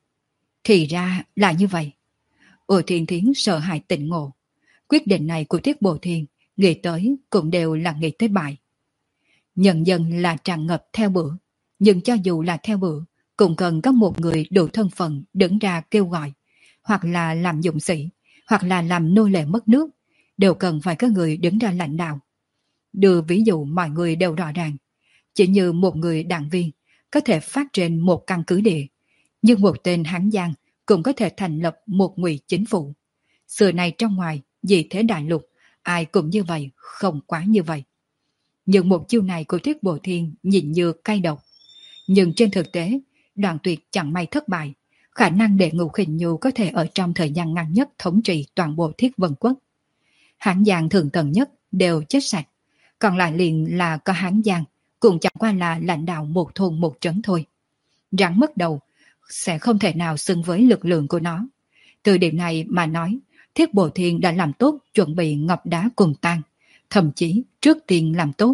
Thì ra là như vậy. Ô Thiên Thiến sợ hãi tỉnh ngộ. Quyết định này của Thiết Bồi Thiên nghĩ tới cũng đều là nghĩ tới bại. Nhân dân là tràn ngập theo bữa, nhưng cho dù là theo bữa, cũng cần có một người đủ thân phận đứng ra kêu gọi, hoặc là làm dũng sĩ, hoặc là làm nô lệ mất nước, đều cần phải có người đứng ra lãnh đạo. Đưa ví dụ mọi người đều rõ ràng, chỉ như một người đảng viên có thể phát trên một căn cứ địa, nhưng một tên Hán Giang cũng có thể thành lập một ngụy chính phủ. Xưa này trong ngoài, vì thế đại lục, ai cũng như vậy, không quá như vậy. Nhưng một chiêu này của Thiết Bồi Thiên nhìn như cay độc. Nhưng trên thực tế, Đoạn Tuyệt chẳng may thất bại, khả năng Đệ Ngũ Khinh Nhu có thể ở trong thời gian ngắn nhất thống trị toàn bộ Thiết Vân Quốc. Hán Giang thường tầng nhất đều chết sạch, còn lại liền là có Hán Giang, cũng chẳng qua là lãnh đạo một thôn một trấn thôi. Rắn mất đầu, sẽ không thể nào xứng với lực lượng của nó. Từ điểm này mà nói, Thiết Bồi Thiên đã làm tốt chuẩn bị ngọc đá cùng tan, thậm chí trước tiên làm tốt.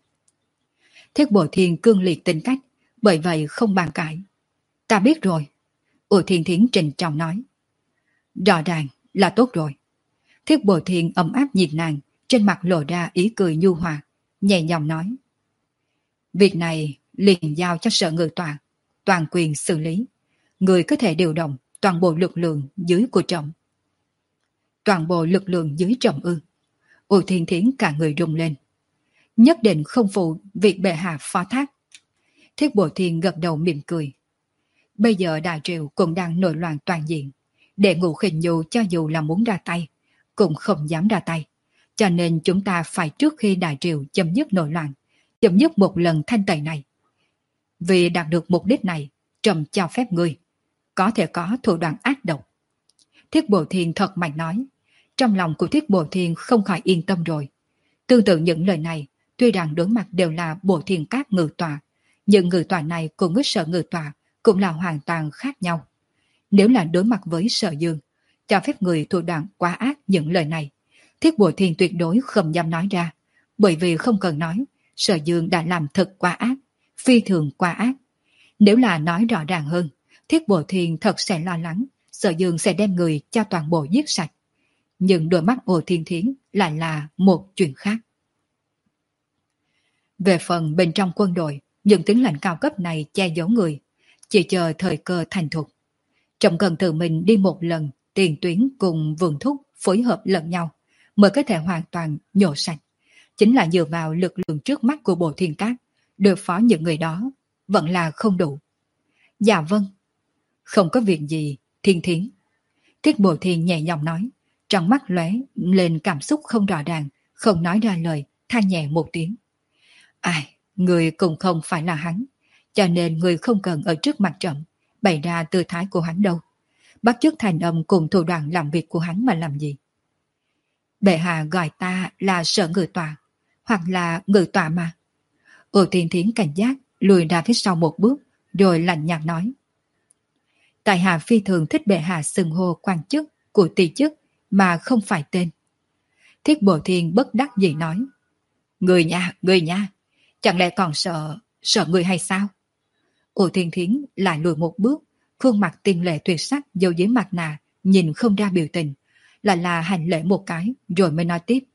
Thiết Bồi Thiên cương liệt tính cách, bởi vậy không bàn cãi. Ta biết rồi. Ô Thiên Thiến trình trọng nói. Rõ ràng là tốt rồi. Thiết Bồi Thiên ấm áp nhìn nàng, trên mặt lộ ra ý cười nhu hòa, nhẹ nhàng nói. Việc này liền giao cho sở ngự tòa, toàn quyền xử lý. Người có thể điều động toàn bộ lực lượng dưới của trọng. Toàn bộ lực lượng dưới trọng ư. Ô Thiên Thiến cả người rung lên. Nhất định không phụ việc bệ hạ phó thác. Thiết Bồi Thiên gật đầu mỉm cười. Bây giờ Đại Triều cũng đang nổi loạn toàn diện. Đệ Ngũ Khinh Nhu cho dù là muốn ra tay, cũng không dám ra tay. Cho nên chúng ta phải trước khi Đại Triều chấm dứt nổi loạn, chấm dứt một lần thanh tẩy này. Vì đạt được mục đích này, trầm cho phép ngươi có thể có thủ đoạn ác độc. Thiết Bồi Thiên thật mạnh nói. Trong lòng của Thiết Bồi Thiên không khỏi yên tâm rồi. Tương tự những lời này, tuy rằng đối mặt đều là Bổ Thiên Các ngự tòa, nhưng ngự tòa này cùng với Sở ngự tòa cũng là hoàn toàn khác nhau. Nếu là đối mặt với Sở Dương, cho phép người thủ đoạn quá ác những lời này, Thiết Bồi Thiên tuyệt đối không dám nói ra, bởi vì không cần nói, Sở Dương đã làm thật quá ác, phi thường quá ác. Nếu là nói rõ ràng hơn, Thiết Bồi Thiên thật sẽ lo lắng, Sở Dương sẽ đem người cho toàn bộ giết sạch. Nhưng đôi mắt Ô Thiên Thiến lại là một chuyện khác. Về phần bên trong quân đội, những tướng lãnh cao cấp này che giấu người, chỉ chờ thời cơ thành thục. Trọng cần tự mình đi một lần, tiền tuyến cùng vườn thúc phối hợp lẫn nhau mới có thể hoàn toàn nhổ sạch. Chính là dựa vào lực lượng trước mắt của Bộ Thiên Các, đối phó những người đó vẫn là không đủ. Dạ vâng. Không có việc gì, Thiên Thiến. Thiết Bộ Thiên nhẹ giọng nói, trong mắt lóe lên cảm xúc không rõ ràng, không nói ra lời, than nhẹ một tiếng. Ai, người cũng không phải là hắn, cho nên người không cần ở trước mặt trẫm bày ra tư thái của hắn đâu. Bắt chước thành âm cùng thủ đoạn làm việc của hắn mà làm gì? Bệ hạ gọi ta là Sở Ngự Tọa, hoặc là Ngự Tọa mà. Ô Thiên Thiến cảnh giác, lùi ra phía sau một bước, rồi lạnh nhạt nói. Tại hạ phi thường thích bệ hạ xưng hô quan chức của tỷ chức mà không phải tên. Thiết Bộ Thiên bất đắc dĩ nói. Người nha, người nha, chẳng lẽ còn sợ, sợ người hay sao? Ô Thiên Thiến lại lùi một bước, khuôn mặt tiên lệ tuyệt sắc giấu dưới mặt nạ, nhìn không ra biểu tình, lại là hành lễ một cái rồi mới nói tiếp.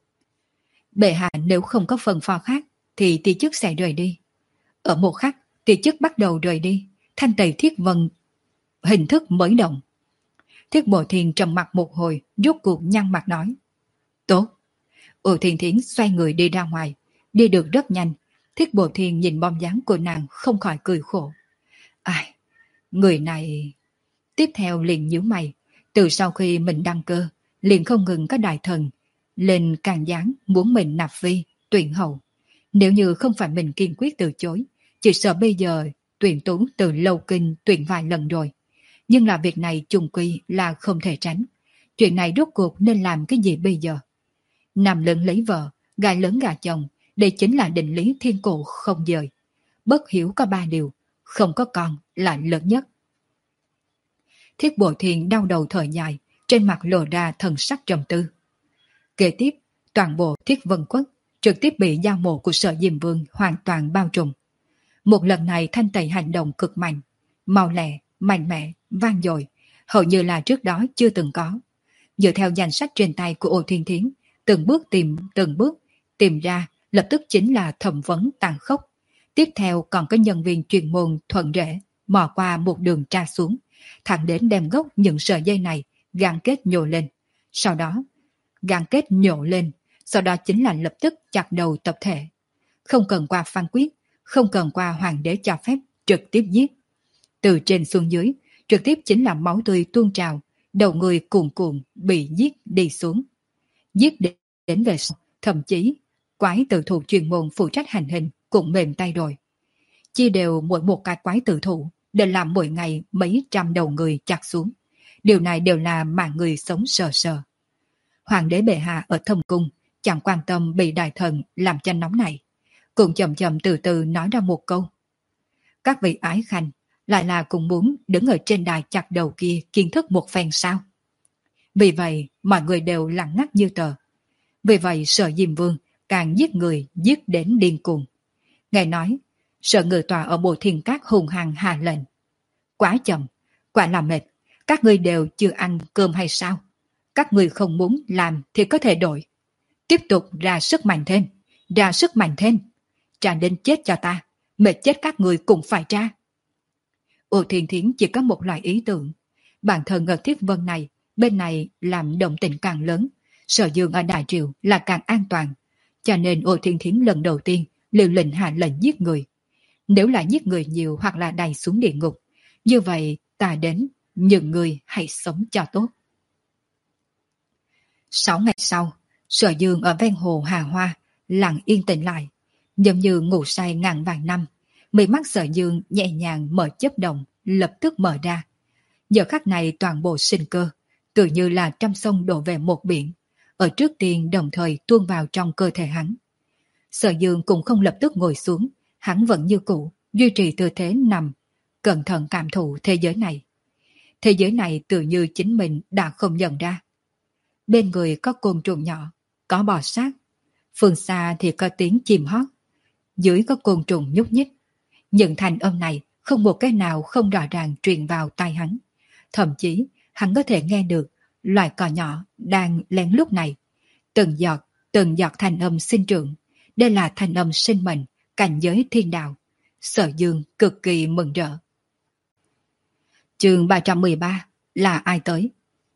Bệ hạ nếu không có phần phò khác thì tỷ chức sẽ rời đi. Ở một khắc, tỷ chức bắt đầu rời đi, thanh tẩy thiết vân hình thức mới động. Thiết Bộ Thiên trầm mặt một hồi, rốt cuộc nhăn mặt nói. Tốt. Ô Thiên Thiến xoay người đi ra ngoài, đi được rất nhanh. Thiết Bộ Thiên nhìn bóng dáng của nàng không khỏi cười khổ. Ai, người này... Tiếp theo liền nhíu mày, từ sau khi mình đăng cơ, liền không ngừng có đại thần lên càng gián muốn mình nạp vi, tuyển hậu. Nếu như không phải mình kiên quyết từ chối, chỉ sợ bây giờ tuyển tú từ lâu kinh tuyển vài lần rồi. Nhưng là việc này trùng quy là không thể tránh. Chuyện này rốt cuộc nên làm cái gì bây giờ? Nam lớn lấy vợ, gà lớn gà chồng, đây chính là định lý thiên cổ không dời. Bất hiếu có ba điều, không có con là lớn nhất. Thiết Bộ Thiên đau đầu thở dài, trên mặt lộ ra thần sắc trầm tư. Kế tiếp, toàn bộ Thiết Vân Quốc trực tiếp bị giao mộ của Sở Diêm Vương hoàn toàn bao trùm. Một lần này thanh tẩy hành động cực mạnh, mau lẹ, mạnh mẽ, vang dội, hầu như là trước đó chưa từng có. Dựa theo danh sách trên tay của Ô Thiên Thiến, từng bước tìm, từng bước tìm ra, lập tức chính là thẩm vấn tàn khốc. Tiếp theo còn có nhân viên chuyên môn thuận rễ, mò qua một đường tra xuống, thẳng đến đem gốc những sợi dây này gắn kết nhổ lên. Sau đó, gắn kết nhổ lên, sau đó chính là lập tức chặt đầu tập thể. Không cần qua phán quyết, không cần qua hoàng đế cho phép, trực tiếp giết. Từ trên xuống dưới, trực tiếp chính là máu tươi tuôn trào, đầu người cuồn cuộn bị giết đi xuống. Giết đến về sau, thậm chí quái tử thủ chuyên môn phụ trách hành hình cũng mềm tay rồi. Chia đều mỗi một cái quái tử thủ để làm mỗi ngày mấy trăm đầu người chặt xuống. Điều này đều là mạng người sống sờ sờ. Hoàng đế bệ hạ ở thâm cung chẳng quan tâm bị đại thần làm cho nóng này, cũng chậm chậm từ từ nói ra một câu. Các vị ái khanh lại là cũng muốn đứng ở trên đài chặt đầu kia kiến thức một phen sao? Vì vậy mọi người đều lặng ngắt như tờ. Vì vậy Sở Diêm Vương càng giết người giết đến điên cuồng. Ngài nói Sở Ngự Tọa ở Bộ Thiên Các hùng hăng hạ lệnh. Quá chậm, quả là mệt, các ngươi đều chưa ăn cơm hay sao? Các ngươi không muốn làm thì có thể đổi. Tiếp tục ra sức mạnh thêm, ra sức mạnh thêm. Trả đến chết cho ta, mệt chết các ngươi cũng phải ra. Ô Thiên Thiến chỉ có một loại ý tưởng. Bản thân ở Thiết Vân này, bên này làm động tình càng lớn, Sở Dương ở Đại Triều là càng an toàn. Cho nên Ô Thiên Thiến lần đầu tiên liều lệnh hạ lệnh giết người. Nếu là giết người nhiều hoặc là đày xuống địa ngục, như vậy ta đến những người hãy sống cho tốt. Sáu ngày sau, Sở Dương ở ven hồ Hà Hoa lặng yên tĩnh lại, giống như ngủ say ngàn vàng năm. Mí mắt Sở Dương nhẹ nhàng mở chớp động, lập tức mở ra. Giờ khắc này toàn bộ sinh cơ, tự như là trăm sông đổ về một biển, ở trước tiên đồng thời tuôn vào trong cơ thể hắn. Sở Dương cũng không lập tức ngồi xuống, hắn vẫn như cũ, duy trì tư thế nằm, cẩn thận cảm thụ thế giới này. Thế giới này tự như chính mình đã không nhận ra. Bên người có côn trùng nhỏ, có bò sát, phương xa thì có tiếng chim hót, dưới có côn trùng nhúc nhích. Những thanh âm này không một cái nào không rõ ràng truyền vào tai hắn. Thậm chí hắn có thể nghe được loài cò nhỏ đang lén lúc này. Từng giọt, từng giọt thanh âm sinh trưởng. Đây là thanh âm sinh mệnh, cảnh giới thiên đạo. Sở Dương cực kỳ mừng rỡ. Chương ba trăm mười ba là ai tới?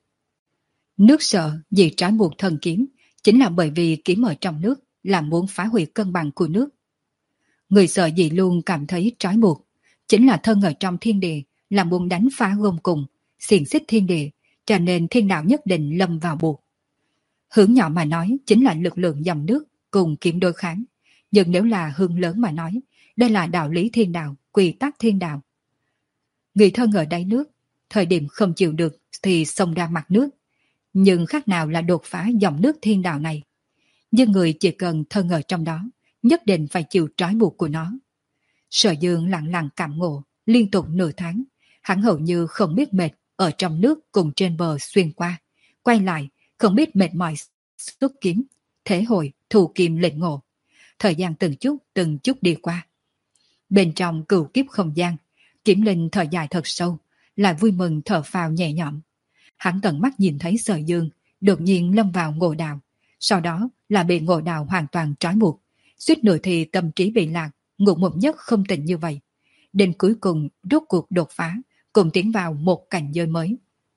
Nước sợ vì trói buộc thần kiếm, chính là bởi vì kiếm ở trong nước là muốn phá hủy cân bằng của nước. Người sợ gì luôn cảm thấy trói buộc, chính là thân ở trong thiên địa là muốn đánh phá gông cùng, xiềng xích thiên địa, cho nên thiên đạo nhất định lâm vào buộc. Hướng nhỏ mà nói chính là lực lượng dòng nước cùng kiếm đối kháng, nhưng nếu là hướng lớn mà nói, đây là đạo lý thiên đạo, quy tắc thiên đạo. Người thân ở đáy nước, thời điểm không chịu được thì xông ra mặt nước, nhưng khác nào là đột phá dòng nước thiên đạo này. Nhưng người chỉ cần thân ở trong đó, nhất định phải chịu trói buộc của nó. Sở Dương lặng lặng cảm ngộ, liên tục nửa tháng, hắn hầu như không biết mệt, ở trong nước cùng trên bờ xuyên qua, quay lại, không biết mệt mỏi xuất kiếm, thế hồi, thù kim lệnh ngộ. Thời gian từng chút, từng chút đi qua. Bên trong cửu kiếp không gian, Kiếm Linh thở dài thật sâu, lại vui mừng thở phào nhẹ nhõm. Hắn tận mắt nhìn thấy Sở Dương đột nhiên lâm vào ngộ đạo, sau đó là bị ngộ đạo hoàn toàn trói buộc, suýt nữa thì tâm trí bị lạc, ngục một giấc không tỉnh như vậy. Đến cuối cùng rốt cuộc đột phá, cùng tiến vào một cảnh giới mới.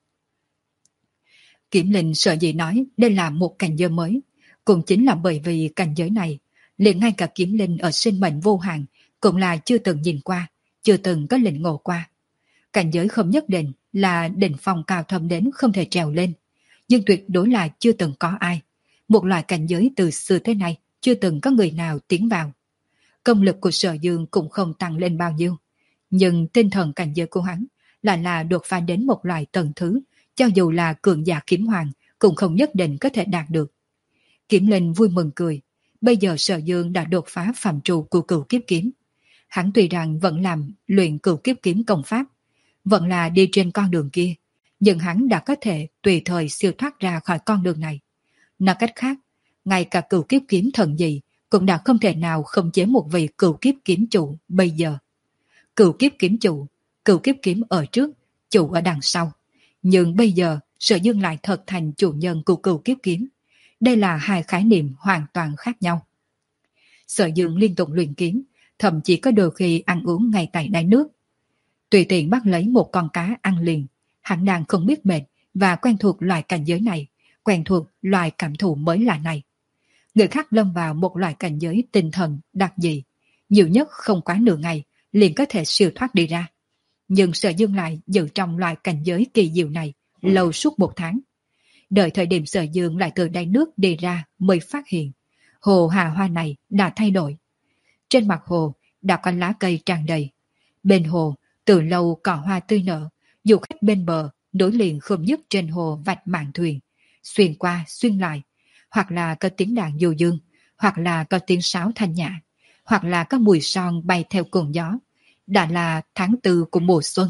Kiếm Linh sợ gì nói đây là một cảnh giới mới, cũng chính là bởi vì cảnh giới này, liền ngay cả Kiếm Linh ở sinh mệnh vô hạn cũng là chưa từng nhìn qua, chưa từng có lĩnh ngộ qua. Cảnh giới không nhất định là đỉnh phong cao thâm đến không thể trèo lên, nhưng tuyệt đối là chưa từng có ai. Một loại cảnh giới từ xưa tới nay chưa từng có người nào tiến vào. Công lực của Sở Dương cũng không tăng lên bao nhiêu, nhưng tinh thần cảnh giới của hắn lại là đột phá đến một loại tầng thứ, cho dù là cường giả kiếm hoàng cũng không nhất định có thể đạt được. Kiếm Linh vui mừng cười, bây giờ Sở Dương đã đột phá phạm trù của cửu kiếp kiếm. Hắn tuy rằng vẫn làm luyện cửu kiếp kiếm công pháp, vẫn là đi trên con đường kia, nhưng hắn đã có thể tùy thời siêu thoát ra khỏi con đường này. Nói cách khác, ngay cả cửu kiếp kiếm thần gì cũng đã không thể nào khống chế một vị cửu kiếp kiếm chủ bây giờ. Cửu kiếp kiếm chủ, cửu kiếp kiếm ở trước, chủ ở đằng sau. Nhưng bây giờ, Sở Dương lại thật thành chủ nhân của cửu kiếp kiếm. Đây là hai khái niệm hoàn toàn khác nhau. Sở Dương liên tục luyện kiếm, thậm chí có đôi khi ăn uống ngay tại đáy nước. Tùy tiện bắt lấy một con cá ăn liền, hắn đang không biết mệt và quen thuộc loại cảnh giới này, quen thuộc loại cảm thụ mới lạ này. Người khác lâm vào một loại cảnh giới tinh thần đặc dị, nhiều nhất không quá nửa ngày liền có thể siêu thoát đi ra. Nhưng Sở Dương lại giữ trong loại cảnh giới kỳ diệu này lâu suốt một tháng. Đợi thời điểm Sở Dương lại từ đáy nước đi ra mới phát hiện hồ hà hoa này đã thay đổi. Trên mặt hồ đã có lá cây tràn đầy. Bên hồ từ lâu cỏ hoa tươi nở, du khách bên bờ nối liền không dứt trên hồ vạch mạn thuyền, xuyên qua xuyên lại, hoặc là có tiếng đàn du dương, hoặc là có tiếng sáo thanh nhã, hoặc là có mùi son bay theo cồn gió. Đã là tháng tư của mùa xuân.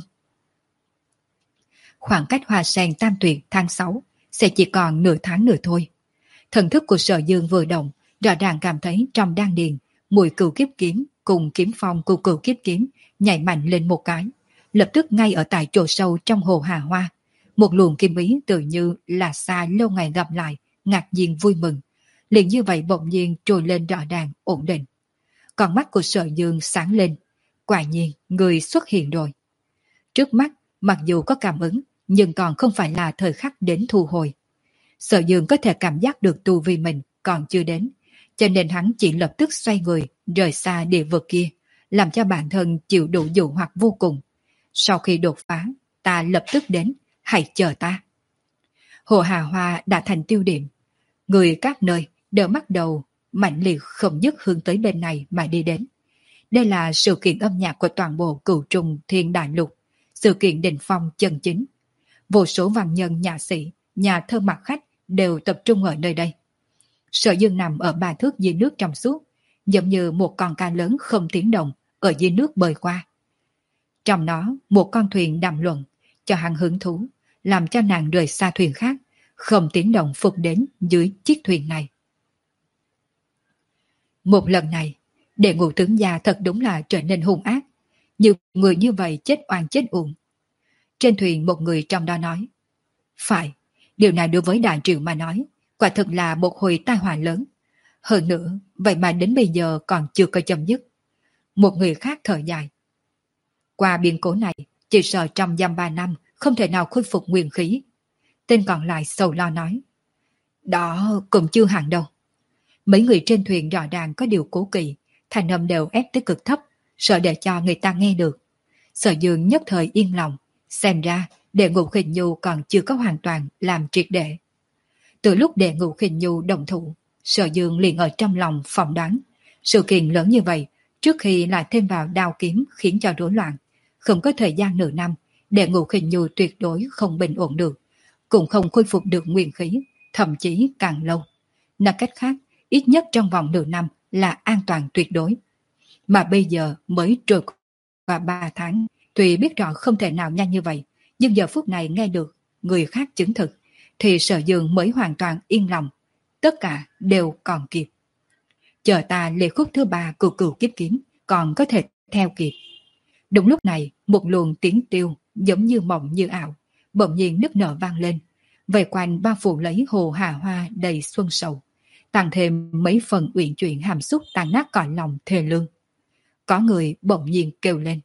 Khoảng cách hoa sen tam tuyệt tháng sáu sẽ chỉ còn nửa tháng nữa thôi. Thần thức của Sở Dương vừa động, rõ ràng cảm thấy trong đan điền mùi cửu kiếp kiếm cùng kiếm phong của cửu kiếp kiếm nhảy mạnh lên một cái. Lập tức ngay ở tại chỗ sâu trong hồ hà hoa, một luồng kim ý tự như là xa lâu ngày gặp lại, ngạc nhiên vui mừng, liền như vậy bỗng nhiên trồi lên rõ ràng ổn định. Con mắt của Sở Dương sáng lên, quả nhiên người xuất hiện rồi. Trước mắt mặc dù có cảm ứng, nhưng còn không phải là thời khắc đến thu hồi. Sở Dương có thể cảm giác được tu vi mình còn chưa đến, cho nên hắn chỉ lập tức xoay người rời xa địa vực kia, làm cho bản thân chịu đủ dụ hoặc vô cùng. Sau khi đột phá, ta lập tức đến, hãy chờ ta. Hồ Hà Hoa đã thành tiêu điểm, người các nơi đều bắt đầu mạnh liệt không dứt hướng tới bên này mà đi đến. Đây là sự kiện âm nhạc của toàn bộ cửu trùng thiên đại lục, sự kiện đỉnh phong chân chính. Vô số văn nhân nhạc sĩ, nhà thơ mặc khách đều tập trung ở nơi đây. Sở Dương nằm ở ba thước dưới nước trong suốt, giống như một con cá lớn không tiếng động ở dưới nước bơi qua. Trong nó một con thuyền đàm luận, cho hắn hứng thú, làm cho nàng rời xa thuyền khác, không tiếng động phục đến dưới chiếc thuyền này. Một lần này, Đệ Ngũ tướng gia thật đúng là trở nên hung ác, nhiều người như vậy chết oan chết uổng. Trên thuyền một người trong đó nói, phải, điều này đối với đại triệu mà nói, quả thực là một hồi tai họa lớn. Hơn nữa, vậy mà đến bây giờ còn chưa có chấm dứt. Một người khác thở dài, qua biến cố này, chỉ sợ trong dăm ba năm không thể nào khôi phục nguyên khí. Tên còn lại sầu lo nói. Đó cũng chưa hẳn đâu. Mấy người trên thuyền rõ ràng có điều cố kỵ, thành âm đều ép tới cực thấp, sợ để cho người ta nghe được. Sở Dương nhất thời yên lòng, xem ra Đệ Ngũ Khinh Nhu còn chưa có hoàn toàn làm triệt để. Từ lúc Đệ Ngũ Khinh Nhu động thủ, Sở Dương liền ở trong lòng phỏng đoán, sự kiện lớn như vậy, trước khi lại thêm vào đao kiếm khiến cho rối loạn, không có thời gian nửa năm, Đệ Ngũ Khinh Nhu tuyệt đối không bình ổn được, cũng không khôi phục được nguyên khí, thậm chí càng lâu. Nói cách khác, ít nhất trong vòng nửa năm là an toàn tuyệt đối. Mà bây giờ mới trôi qua ba tháng, tuy biết rõ không thể nào nhanh như vậy, nhưng giờ phút này nghe được người khác chứng thực, thì Sở Dương mới hoàn toàn yên lòng. Tất cả đều còn kịp. Chờ ta lê khúc thứ ba của Cửu Kiếp Kiếm còn có thể theo kịp. Đúng lúc này, một luồng tiếng tiêu giống như mộng như ảo, bỗng nhiên nức nở vang lên, vây quanh bao phủ lấy hồ hà hoa đầy xuân sầu, tăng thêm mấy phần uyển chuyển hàm xúc tan nát cõi lòng thề lương. Có người bỗng nhiên kêu lên.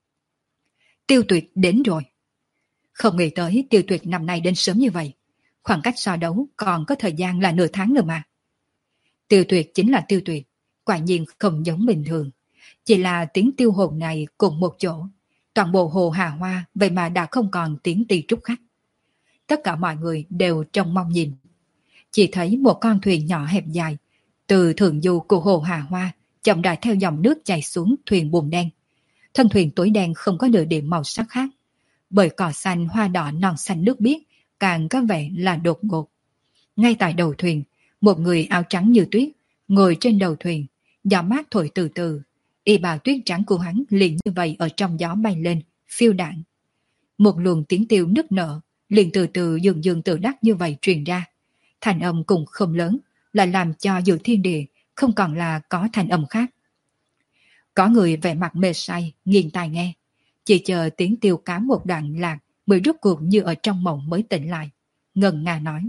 Tiêu Tuyệt đến rồi. Không nghĩ tới Tiêu Tuyệt năm nay đến sớm như vậy. Khoảng cách so đấu còn có thời gian là nửa tháng nữa mà. Tiêu Tuyệt chính là Tiêu Tuyệt, quả nhiên không giống bình thường. Chỉ là tiếng tiêu hồn này cùng một chỗ, toàn bộ hồ hà hoa vậy mà đã không còn tiếng ti trúc khác. Tất cả mọi người đều trông mong nhìn. Chỉ thấy một con thuyền nhỏ hẹp dài, từ thượng du của hồ hà hoa, chậm rãi theo dòng nước chảy xuống thuyền buồm đen. Thân thuyền tối đen không có nửa điểm màu sắc khác, bởi cỏ xanh hoa đỏ non xanh nước biếc càng có vẻ là đột ngột. Ngay tại đầu thuyền, một người áo trắng như tuyết ngồi trên đầu thuyền, gió mát thổi từ từ, y bào tuyết trắng của hắn liền như vậy ở trong gió bay lên, phiêu đạn. Một luồng tiếng tiêu nức nở liền từ từ dường dường tự đắc như vậy truyền ra. Thành âm cũng không lớn, lại làm cho giữa thiên địa không còn là có thành âm khác. Có người vẻ mặt mê say, nghiêng tai nghe, chỉ chờ tiếng tiêu cám một đoạn lạc mới rút cuộc như ở trong mộng mới tỉnh lại, ngần ngà nói.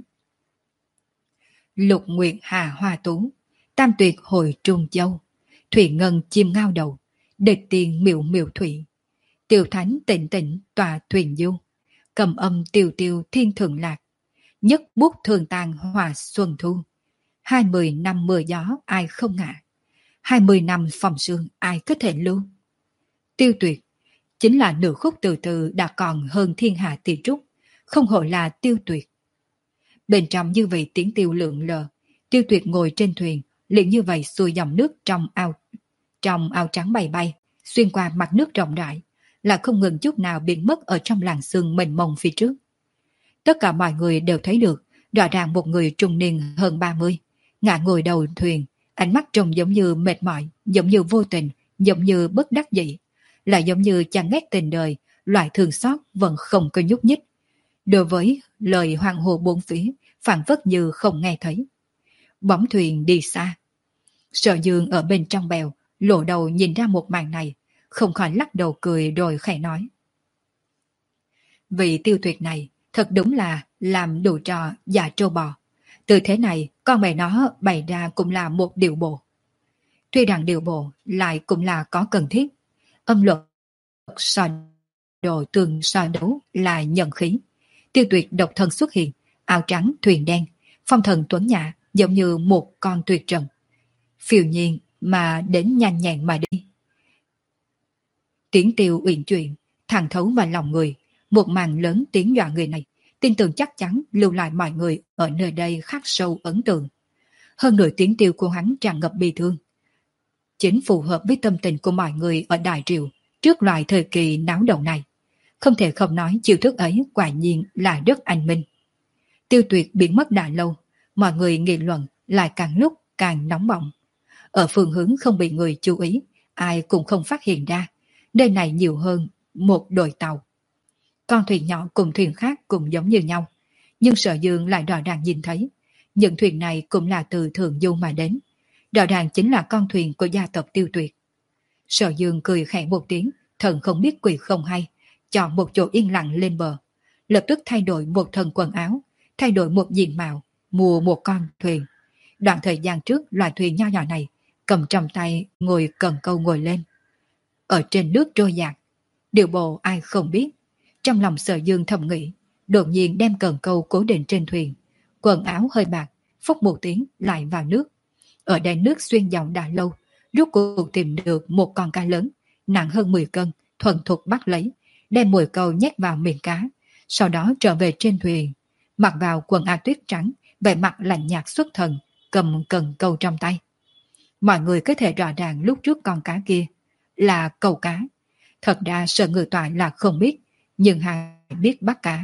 Lục Nguyệt Hà Hoa Tú, Tam Tuyệt hồi Trung Châu, Thủy Ngân chim ngao đầu, Địch Tiền miệu miệu thủy, Tiêu Thánh tịnh tịnh tòa thuyền du, Cầm âm tiêu tiêu thiên thường lạc, Nhất bút thường tàn hòa xuân thu, Hai mươi năm mưa gió ai không ngại, Hai mươi năm phòng sương ai có thể lưu. Tiêu Tuyệt chính là nửa khúc từ từ đã còn hơn thiên hạ tỷ trúc, không hổ là Tiêu Tuyệt. Bên trong như vậy tiếng tiêu lượng lờ, Tiêu Tuyệt ngồi trên thuyền, liền như vậy xuôi dòng nước trong ao, trong ao trắng bay bay, xuyên qua mặt nước rộng rãi, là không ngừng chút nào biến mất ở trong làn sương mênh mông phía trước. Tất cả mọi người đều thấy được, rõ ràng một người trung niên hơn ba mươi, ngã ngồi đầu thuyền, ánh mắt trông giống như mệt mỏi, giống như vô tình, giống như bất đắc dĩ, lại giống như chán ghét tình đời, loại thương xót vẫn không có nhúc nhích. Đối với lời hoàng hồ bốn phía, phảng phất như không nghe thấy. Bóng thuyền đi xa. Sở Dương ở bên trong bèo, lộ đầu nhìn ra một màn này, không khỏi lắc đầu cười rồi khẽ nói. Vị Tiêu Tuyệt này, thật đúng là làm đủ trò giả trâu bò. Từ thế này, con mẹ nó bày ra cũng là một điều bộ. Tuy rằng điều bộ lại cũng là có cần thiết. Âm luật so đồ tương so đấu là nhận khí. Tiêu Tuyệt độc thân xuất hiện, áo trắng thuyền đen, phong thần tuấn nhã giống như một con tuyệt trần. Phiêu nhiên mà đến nhanh nhẹn mà đi. Tiếng tiêu uyển chuyển, thẳng thấu vào lòng người, một màn lớn tiếng dọa người này, tin tưởng chắc chắn lưu lại mọi người ở nơi đây khắc sâu ấn tượng. Hơn nữa tiếng tiêu của hắn tràn ngập bi thương. Chính phù hợp với tâm tình của mọi người ở Đại Triều trước loại thời kỳ náo động này. Không thể không nói chiêu thức ấy quả nhiên là rất anh minh. Tiêu Tuyệt biến mất đã lâu, mọi người nghị luận lại càng lúc càng nóng bỏng. Ở phương hướng không bị người chú ý, ai cũng không phát hiện ra, nơi này nhiều hơn một đội tàu. Con thuyền nhỏ cùng thuyền khác cũng giống như nhau, nhưng Sở Dương lại rõ ràng nhìn thấy, những thuyền này cũng là từ Thượng Du mà đến, rõ ràng chính là con thuyền của gia tộc Tiêu Tuyệt. Sở Dương cười khẽ một tiếng, thần không biết quỷ không hay, chọn một chỗ yên lặng lên bờ, lập tức thay đổi một thân quần áo, thay đổi một diện mạo, mua một con thuyền. Đoạn thời gian trước, loài thuyền nho nhỏ này cầm trong tay ngồi cần câu ngồi lên, ở trên nước trôi dạt. Điều bộ ai không biết. Trong lòng Sở Dương thầm nghĩ, đột nhiên đem cần câu cố định trên thuyền. Quần áo hơi bạc, phốc một tiếng lại vào nước. Ở đây nước xuyên dòng đã lâu, rốt cuộc tìm được một con cá lớn, nặng hơn mười cân, thuần thục bắt lấy, đem mồi câu nhét vào miệng cá, sau đó trở về trên thuyền, mặc vào quần áo tuyết trắng, vẻ mặt lạnh nhạt xuất thần, cầm cần câu trong tay. Mọi người có thể rõ ràng lúc trước con cá kia là câu cá. Thật ra Sở Ngự Tọa là không biết, nhưng hắn biết bắt cá.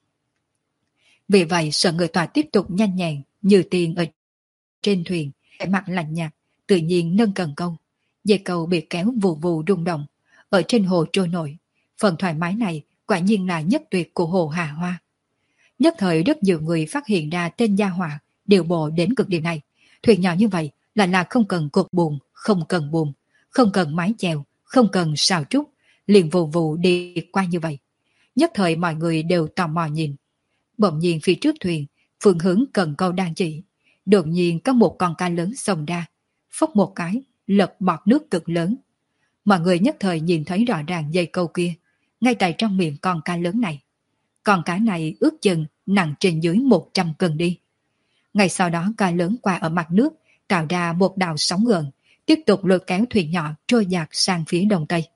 Vì vậy Sở Ngự Tọa tiếp tục nhanh nhẹn như tiền ở trên thuyền, vẻ mặt lạnh nhạt, tự nhiên nâng cần câu. Dây câu bị kéo vù vù rung động, ở trên hồ trôi nổi. Phần thoải mái này quả nhiên là nhất tuyệt của hồ Hà Hoa. Nhất thời rất nhiều người phát hiện ra tên gia hỏa điều bộ đến cực điểm này. Thuyền nhỏ như vậy là là không cần cột buồm, không cần buồm, không cần mái chèo, không cần sào trúc, liền vù vù đi qua như vậy. Nhất thời mọi người đều tò mò nhìn. Bỗng nhiên phía trước thuyền, phương hướng cần câu đang chỉ, đột nhiên có một con cá lớn xông ra, phốc một cái, lật bọt nước cực lớn. Mọi người nhất thời nhìn thấy rõ ràng dây câu kia, ngay tại trong miệng con cá lớn này. Con cá này ước chừng nặng trên dưới một trăm cân đi. Ngay sau đó cá lớn qua ở mặt nước, tạo ra một đạo sóng gần, tiếp tục lôi kéo thuyền nhỏ trôi dạt sang phía đông tây.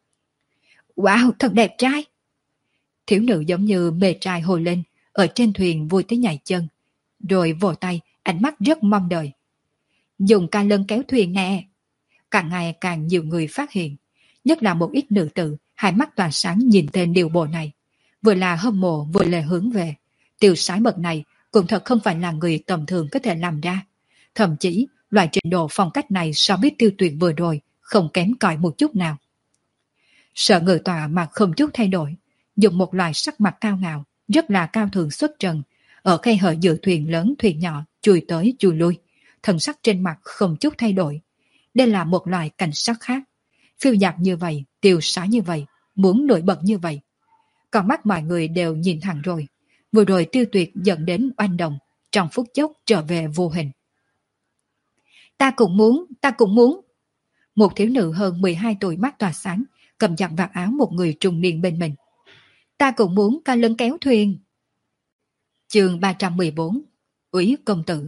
Wow, thật đẹp trai! Thiếu nữ giống như mê trai hồi lên, ở trên thuyền vui tới nhảy chân, rồi vỗ tay, ánh mắt rất mong đợi. Dùng ca lân kéo thuyền nè! Càng ngày càng nhiều người phát hiện, nhất là một ít nữ tử, hai mắt tỏa sáng nhìn tên điều bộ này. Vừa là hâm mộ vừa là hướng về. Tiêu sái bậc này cũng thật không phải là người tầm thường có thể làm ra. Thậm chí, loại trình độ phong cách này so với Tiêu Tuyệt vừa rồi không kém cỏi một chút nào. Sở Ngự Tọa mặt không chút thay đổi, dùng một loại sắc mặt cao ngạo, rất là cao thượng xuất trần, ở khe hở giữa thuyền lớn thuyền nhỏ chui tới chui lui, thần sắc trên mặt không chút thay đổi. Đây là một loại cảnh sắc khác, phiêu dạt như vậy, tiêu sái như vậy, muốn nổi bật như vậy. Còn mắt mọi người đều nhìn thẳng rồi. Vừa rồi Tiêu Tuyệt dẫn đến oanh động, trong phút chốc trở về vô hình. Ta cũng muốn, ta cũng muốn. Một thiếu nữ hơn mười hai tuổi mắt tỏa sáng, cầm chặt vạt áo một người trung niên bên mình. Ta cũng muốn ca lân kéo thuyền. Chương ba trăm mười bốn. Úy công tử.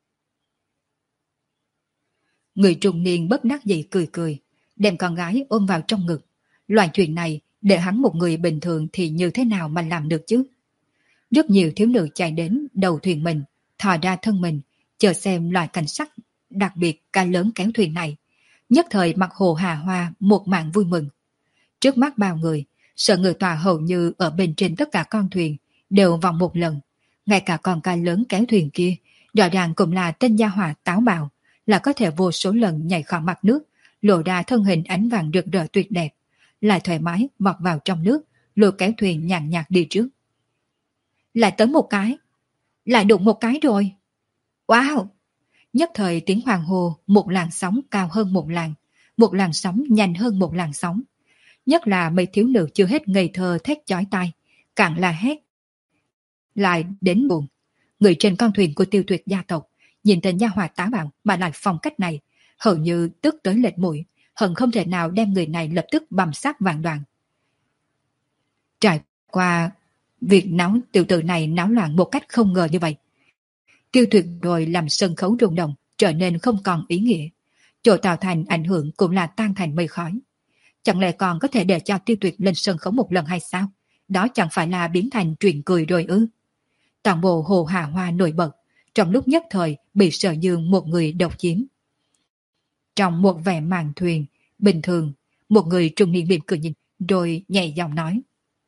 Người trung niên bất đắc dĩ cười cười, đem con gái ôm vào trong ngực. Loại chuyện này, để hắn một người bình thường thì như thế nào mà làm được chứ? Rất nhiều thiếu nữ chạy đến đầu thuyền mình, thò ra thân mình, chờ xem loại cảnh sắc đặc biệt ca lớn kéo thuyền này. Nhất thời mặt hồ Hà Hoa một màn vui mừng. Trước mắt bao người, Sở Ngự Tọa hầu như ở bên trên tất cả con thuyền đều vòng một lần. Ngay cả con ca lớn kéo thuyền kia, rõ ràng cũng là tên gia hỏa táo bạo, là có thể vô số lần nhảy khỏi mặt nước, lộ ra thân hình ánh vàng rực rỡ tuyệt đẹp, lại thoải mái vọt vào trong nước, lôi kéo thuyền nhàn nhạt đi trước. Lại tới một cái, lại đụng một cái rồi. Wow! Nhất thời tiếng hoàng hồ, một làn sóng cao hơn một làn, một làn sóng nhanh hơn một làn sóng. Nhất là mấy thiếu nữ chưa hết ngây thơ thét chói tai, càng là hét. Lại đến buồn. Người trên con thuyền của Tiêu Tuyệt gia tộc, nhìn tên gia hỏa táo bạo mà lại phong cách này, hầu như tức tới lệch mũi, hận không thể nào đem người này lập tức bầm sát vạn đoạn. Trải qua việc náo tiểu tử này náo loạn một cách không ngờ như vậy, Tiêu Tuyệt rồi làm sân khấu rung động, trở nên không còn ý nghĩa. Chỗ tạo thành ảnh hưởng cũng là tan thành mây khói. Chẳng lẽ còn có thể để cho Tiêu Tuyệt lên sân khấu một lần hay sao? Đó chẳng phải là biến thành truyện cười rồi ư? Toàn bộ hồ Hà Hoa nổi bật, trong lúc nhất thời bị Sở Dương một người độc chiếm. Trong một vẻ màn thuyền bình thường, một người trung niên mỉm cười nhìn, rồi nhẹ giọng nói: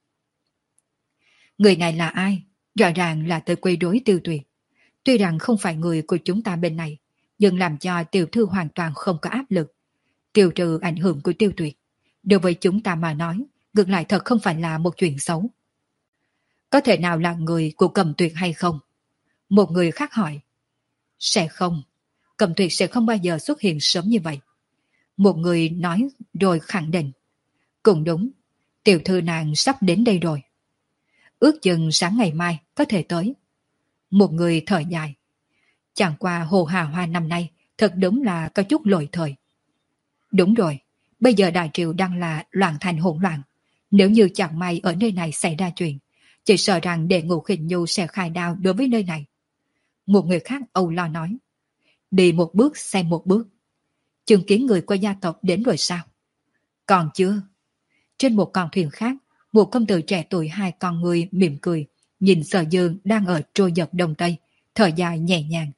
Người này là ai? Rõ ràng là tới quấy rối Tiêu Tuyệt. Tuy rằng không phải người của chúng ta bên này, nhưng làm cho tiểu thư hoàn toàn không có áp lực. Tiêu trừ ảnh hưởng của Tiêu Tuyệt, đối với chúng ta mà nói, ngược lại thật không phải là một chuyện xấu. Có thể nào là người của Cầm Tuyệt hay không? Một người khác hỏi. Sẽ không. Cầm Tuyệt sẽ không bao giờ xuất hiện sớm như vậy. Một người nói rồi khẳng định. Cũng đúng, tiểu thư nàng sắp đến đây rồi. Ước chừng sáng ngày mai có thể tới. Một người thở dài. Chẳng qua hồ Hà Hoa năm nay thật đúng là có chút lỗi thời. Đúng rồi, bây giờ đại triều đang là loạn thành hỗn loạn. Nếu như chẳng may ở nơi này xảy ra chuyện, chỉ sợ rằng Đệ Ngũ Khinh Nhu sẽ khai đao đối với nơi này. Một người khác âu lo nói, đi một bước xem một bước. Chứng kiến người của gia tộc đến rồi sao? Còn chưa. Trên một con thuyền khác, một công tử trẻ tuổi hai con người mỉm cười, nhìn Sở Dương đang ở trôi giật đông tây, thở dài nhẹ nhàng.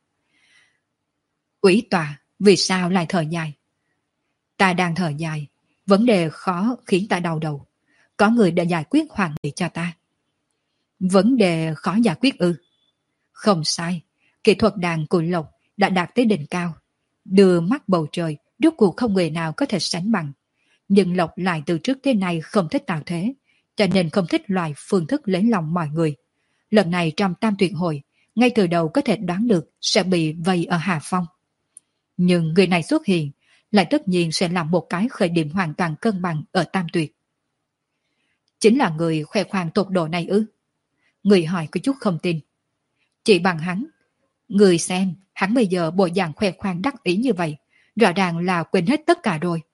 Ủy tòa, vì sao lại thở dài? Ta đang thở dài, vấn đề khó khiến ta đau đầu. Có người đã giải quyết hoàng nghị cho ta. Vấn đề khó giải quyết ư? Không sai, kỹ thuật đàn của Lộc đã đạt tới đỉnh cao. Đưa mắt bầu trời, rốt cuộc không người nào có thể sánh bằng. Nhưng Lộc lại từ trước tới nay không thích tạo thế, cho nên không thích loại phương thức lấy lòng mọi người. Lần này trong tam tuyệt hội, ngay từ đầu có thể đoán được sẽ bị vây ở Hà Phong. Nhưng người này xuất hiện, lại tất nhiên sẽ làm một cái khởi điểm hoàn toàn cân bằng ở tam tuyệt. Chính là người khoe khoang tột độ này ư? Người hỏi có chút không tin. Chỉ bằng hắn. Người xem, hắn bây giờ bộ dạng khoe khoang đắc ý như vậy, rõ ràng là quên hết tất cả rồi.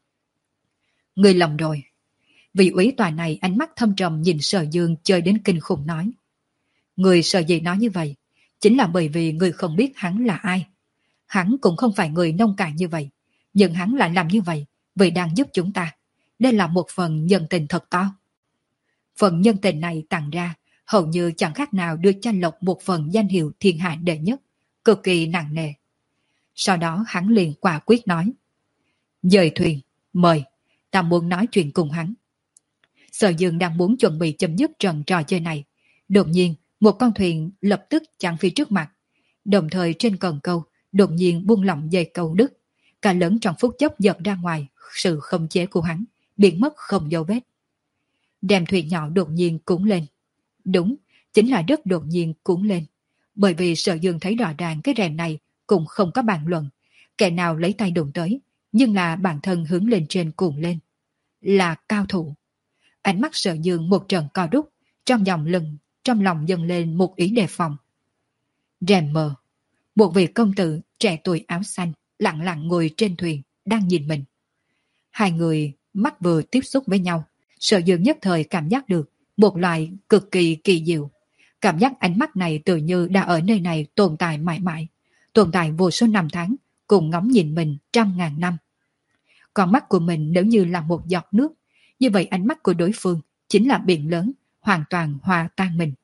Người lầm rồi. Vị úy tòa này ánh mắt thâm trầm nhìn Sở Dương chơi đến kinh khủng nói. Người sợ gì nói như vậy? Chính là bởi vì người không biết hắn là ai. Hắn cũng không phải người nông cạn như vậy. Nhưng hắn lại làm như vậy vì đang giúp chúng ta. Đây là một phần nhân tình thật to. Phần nhân tình này tặng ra hầu như chẳng khác nào đưa cho Lộc một phần danh hiệu thiên hạ đệ nhất, cực kỳ nặng nề. Sau đó hắn liền quả quyết nói. Dời thuyền, mời, ta muốn nói chuyện cùng hắn. Sở Dương đang muốn chuẩn bị chấm dứt trận trò chơi này. Đột nhiên, một con thuyền lập tức chặn phía trước mặt. Đồng thời trên cần câu, đột nhiên buông lỏng dây câu đứt. Cả lớn trong phút chốc giật ra ngoài, sự không chế của hắn, biến mất không dấu vết. Rèm thuyền nhỏ đột nhiên cuốn lên. Đúng, chính là đất đột nhiên cuốn lên. Bởi vì Sở Dương thấy rõ ràng cái rèm này cũng không có bàn luận. Kẻ nào lấy tay đụng tới, nhưng là bản thân hướng lên trên cuộn lên. Là cao thủ. Ánh mắt Sở Dương một trận co rút, trong dòng lưng, trong lòng dâng lên một ý đề phòng. Rèm mờ. Một vị công tử trẻ tuổi áo xanh lặng lặng ngồi trên thuyền, đang nhìn mình. Hai người mắt vừa tiếp xúc với nhau, Sở Dương nhất thời cảm giác được một loại cực kỳ kỳ diệu. Cảm giác ánh mắt này tự như đã ở nơi này tồn tại mãi mãi, tồn tại vô số năm tháng, cùng ngóng nhìn mình trăm ngàn năm. Con mắt của mình nếu như là một giọt nước, như vậy ánh mắt của đối phương chính là biển lớn, hoàn toàn hòa tan mình.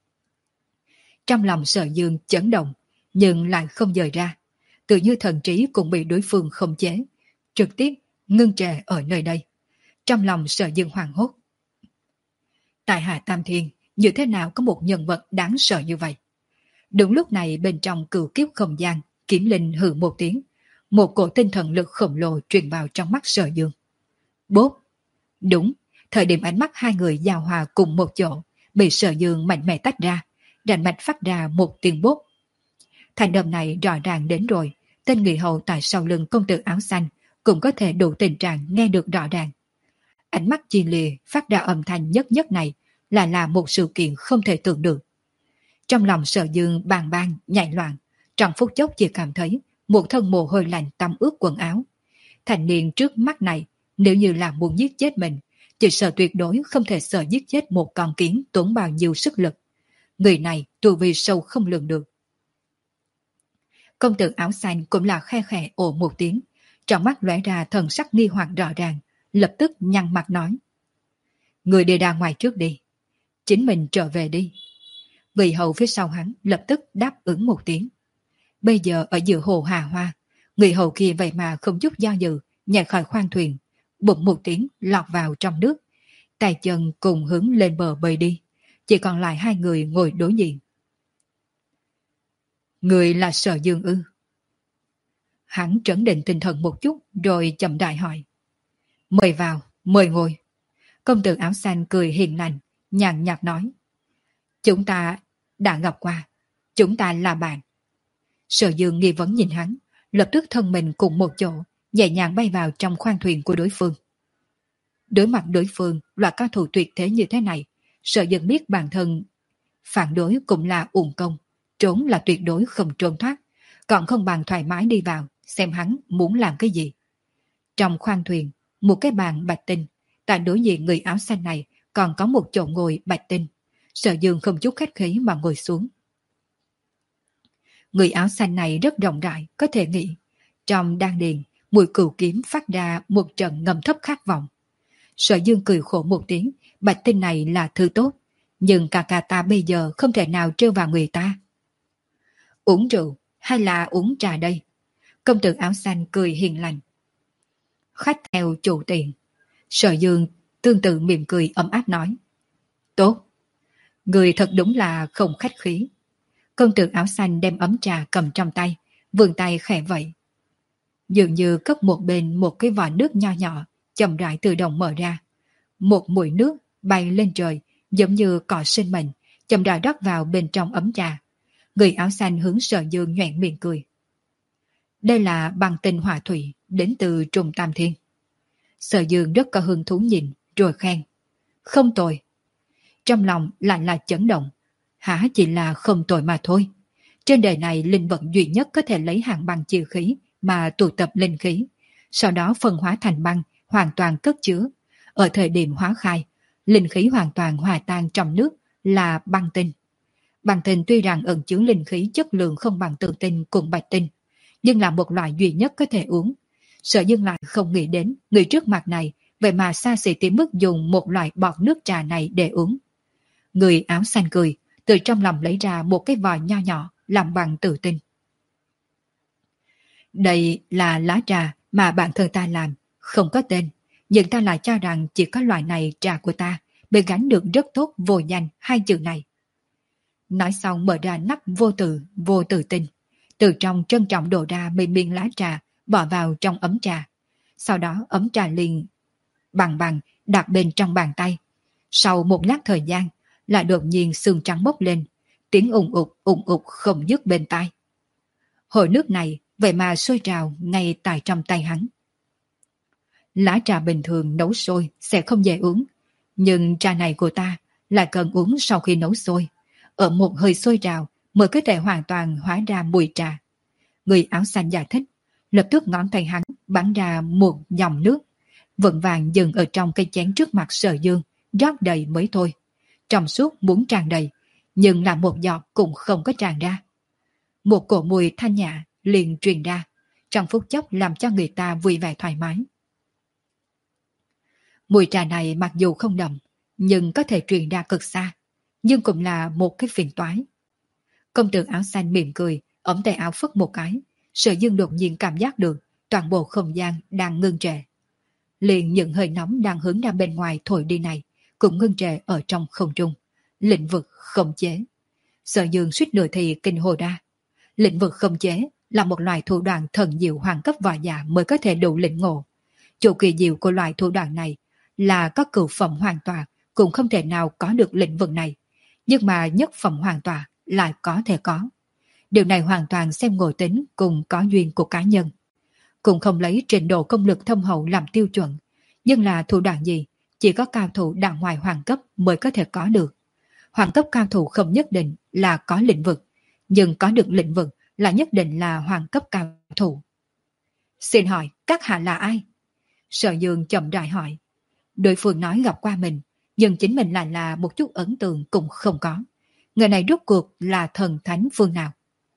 Trong lòng Sở Dương chấn động, nhưng lại không dời ra. Tự như thần trí cũng bị đối phương khống chế, trực tiếp ngưng trệ ở nơi đây. Trong lòng Sở Dương hoảng hốt. Tại Hạ Tam Thiên, như thế nào có một nhân vật đáng sợ như vậy? Đúng lúc này bên trong cửu kiếp không gian, Kiếm Linh hừ một tiếng. Một cổ tinh thần lực khổng lồ truyền vào trong mắt Sở Dương. Bốp! Đúng, thời điểm ánh mắt hai người giao hòa cùng một chỗ, bị Sở Dương mạnh mẽ tách ra, rành mạch phát ra một tiếng bốp. Thành âm này rõ ràng đến rồi, tên người hầu tại sau lưng công tử áo xanh cũng có thể đủ tình trạng nghe được rõ ràng. Ánh mắt chi lìa phát ra âm thanh nhất nhất này là là một sự kiện không thể tưởng được. Trong lòng Sở Dương bàng bàng nhảy loạn, trong phút chốc chỉ cảm thấy một thân mồ hôi lạnh tắm ướt quần áo. Thành niên trước mắt này, nếu như là muốn giết chết mình, chỉ sợ tuyệt đối không thể sợ giết chết một con kiến tốn bao nhiêu sức lực. Người này tu vi sâu không lường được. Công tử áo xanh cũng là khe khẽ ồ một tiếng, trong mắt lóe ra thần sắc nghi hoặc rõ ràng, lập tức nhăn mặt nói. Người đi ra ngoài trước đi, chính mình trở về đi. Vị hầu phía sau hắn lập tức đáp ứng một tiếng. Bây giờ ở giữa hồ Hà Hoa, người hầu kia vậy mà không chút do dự, nhảy khỏi khoang thuyền, bụm một tiếng lọt vào trong nước, tay chân cùng hướng lên bờ bơi đi, chỉ còn lại hai người ngồi đối diện. Người là Sở Dương ư? Hắn trấn định tinh thần một chút rồi chậm rãi hỏi. Mời vào, mời ngồi. Công tử áo xanh cười hiền lành, nhàn nhạt nói. Chúng ta đã gặp qua, chúng ta là bạn. Sở Dương nghi vấn nhìn hắn, lập tức thân mình cùng một chỗ, nhẹ nhàng bay vào trong khoang thuyền của đối phương. Đối mặt đối phương là cao thủ tuyệt thế như thế này, Sở Dương biết bản thân phản đối cũng là uổng công, trốn là tuyệt đối không trốn thoát, còn không bằng thoải mái đi vào, xem hắn muốn làm cái gì. Trong khoang thuyền, một cái bàn bạch tinh, tại đối diện người áo xanh này còn có một chỗ ngồi bạch tinh. Sở Dương không chút khách khí mà ngồi xuống. Người áo xanh này rất rộng rãi, có thể nghĩ. Trong đan điền, mùi cừu kiếm phát ra một trận ngầm thấp khát vọng. Sở Dương cười khổ một tiếng, bạch tinh này là thứ tốt, nhưng ca ca ta bây giờ không thể nào trêu vào người ta. Uống rượu hay là uống trà đây? Công tử áo xanh cười hiền lành. Khách theo chủ tiệm. Sở Dương tương tự mỉm cười ấm áp nói. Tốt. Người thật đúng là không khách khí. Công tử áo xanh đem ấm trà cầm trong tay, vươn tay khẽ vậy. Dường như cất một bên một cái vòi nước nho nhỏ, chậm rãi tự động mở ra. Một mũi nước bay lên trời, giống như cỏ sinh mệnh, chậm rãi rót vào bên trong ấm trà. Người áo xanh hướng Sở Dương nhoẻn miệng cười. Đây là băng tinh hỏa thủy đến từ Trùng Tam Thiên. Sở Dương rất có hứng thú nhìn, rồi khen. Không tồi. Trong lòng lại là chấn động. Hả chỉ là không tồi mà thôi. Trên đời này linh vật duy nhất có thể lấy hạng băng chi khí mà tụ tập linh khí, sau đó phân hóa thành băng, hoàn toàn cất chứa. Ở thời điểm hóa khai, linh khí hoàn toàn hòa tan trong nước là băng tinh. Băng tinh tuy rằng ẩn chứa linh khí chất lượng không bằng tường tinh cùng bạch tinh, nhưng là một loại duy nhất có thể uống. Sở Dương lại không nghĩ đến người trước mặt này vậy mà xa xỉ tới mức dùng một loại bọt nước trà này để uống. Người áo xanh cười, từ trong lòng lấy ra một cái vòi nho nhỏ làm bằng tử tinh. Đây là lá trà mà bản thân ta làm, không có tên, nhưng ta lại cho rằng chỉ có loại này trà của ta mới gắn được rất tốt vô danh hai chữ này. Nói xong mở ra nắp vô tử, vô tử tinh, từ trong trân trọng đổ ra mấy miếng lá trà bỏ vào trong ấm trà. Sau đó ấm trà liền bằng bằng đặt bên trong bàn tay. Sau một lát thời gian, lại đột nhiên sương trắng bốc lên, tiếng ùng ục ùng ục không dứt bên tai. Hồ nước này vậy mà sôi trào ngay tại trong tay hắn. Lá trà bình thường nấu sôi sẽ không dễ uống, nhưng trà này của ta lại cần uống sau khi nấu sôi, ở một hơi sôi trào mới có thể hoàn toàn hóa ra mùi trà. Người áo xanh giải thích, lập tức ngón tay hắn bắn ra một dòng nước, vững vàng dừng ở trong cây chén trước mặt Sở Dương, rót đầy mới thôi. Trong suốt muốn tràn đầy, nhưng là một giọt cũng không có tràn ra. Một cổ mùi thanh nhã liền truyền ra, trong phút chốc làm cho người ta vui vẻ thoải mái. Mùi trà này mặc dù không đậm, nhưng có thể truyền ra cực xa, nhưng cũng là một cái phiền toái. Công tử áo xanh mỉm cười, ống tay áo phất một cái, Sở Dương đột nhiên cảm giác được toàn bộ không gian đang ngưng trệ. Liền những hơi nóng đang hướng ra bên ngoài thổi đi này cũng ngưng trệ ở trong không trung. Lĩnh vực khống chế. Sở Dương suýt nửa thì kinh hồ ra. Lĩnh vực khống chế là một loại thủ đoạn thần diệu hoàng cấp võ giả mới có thể đủ lĩnh ngộ. Chỗ kỳ diệu của loại thủ đoạn này là có cửu phẩm hoàn toàn cũng không thể nào có được lĩnh vực này, nhưng mà nhất phẩm hoàn toàn lại có thể có. Điều này hoàn toàn xem ngộ tính cùng có duyên của cá nhân. Cũng không lấy trình độ công lực thâm hậu làm tiêu chuẩn, nhưng là thủ đoạn gì chỉ có cao thủ đẳng ngoài hoàng cấp mới có thể có được. Hoàng cấp cao thủ không nhất định là có lĩnh vực, nhưng có được lĩnh vực là nhất định là hoàng cấp cao thủ. Xin hỏi các hạ là ai? Sở Dương chậm rãi hỏi. Đối phương nói gặp qua mình, nhưng chính mình lại là một chút ấn tượng cũng không có. Người này rốt cuộc là thần thánh phương nào?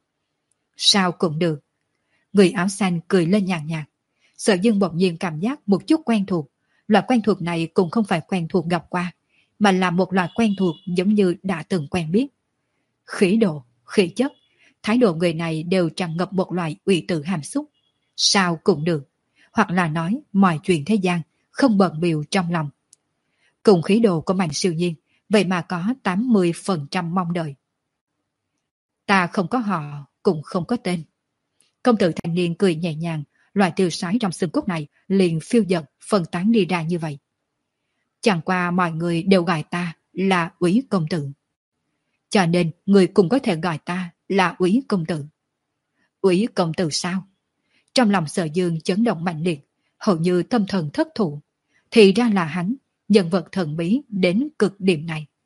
Sao cũng được. Người áo xanh cười lên nhàn nhạt. Sở Dương bỗng nhiên cảm giác một chút quen thuộc. Loại quen thuộc này cũng không phải quen thuộc gặp qua, mà là một loại quen thuộc giống như đã từng quen biết. Khí độ, khí chất, thái độ người này đều tràn ngập một loại uy tử hàm xúc. Sao cũng được. Hoặc là nói mọi chuyện thế gian không bận bịu trong lòng. Cùng khí độ của Mạnh Siêu Nhiên, vậy mà có tám mươi phần trăm mong đợi. Ta không có họ, cũng không có tên. Công tử thanh niên cười nhẹ nhàng, loại tiêu sái trong xương cốt này liền phiêu dật phân tán đi ra như vậy. Chẳng qua mọi người đều gọi ta là Úy công tử, cho nên người cũng có thể gọi ta là Úy công tử. Úy công tử sao? Trong lòng Sở Dương chấn động mạnh liệt, hầu như tâm thần thất thủ. Thì ra là hắn, nhân vật thần bí đến cực điểm này.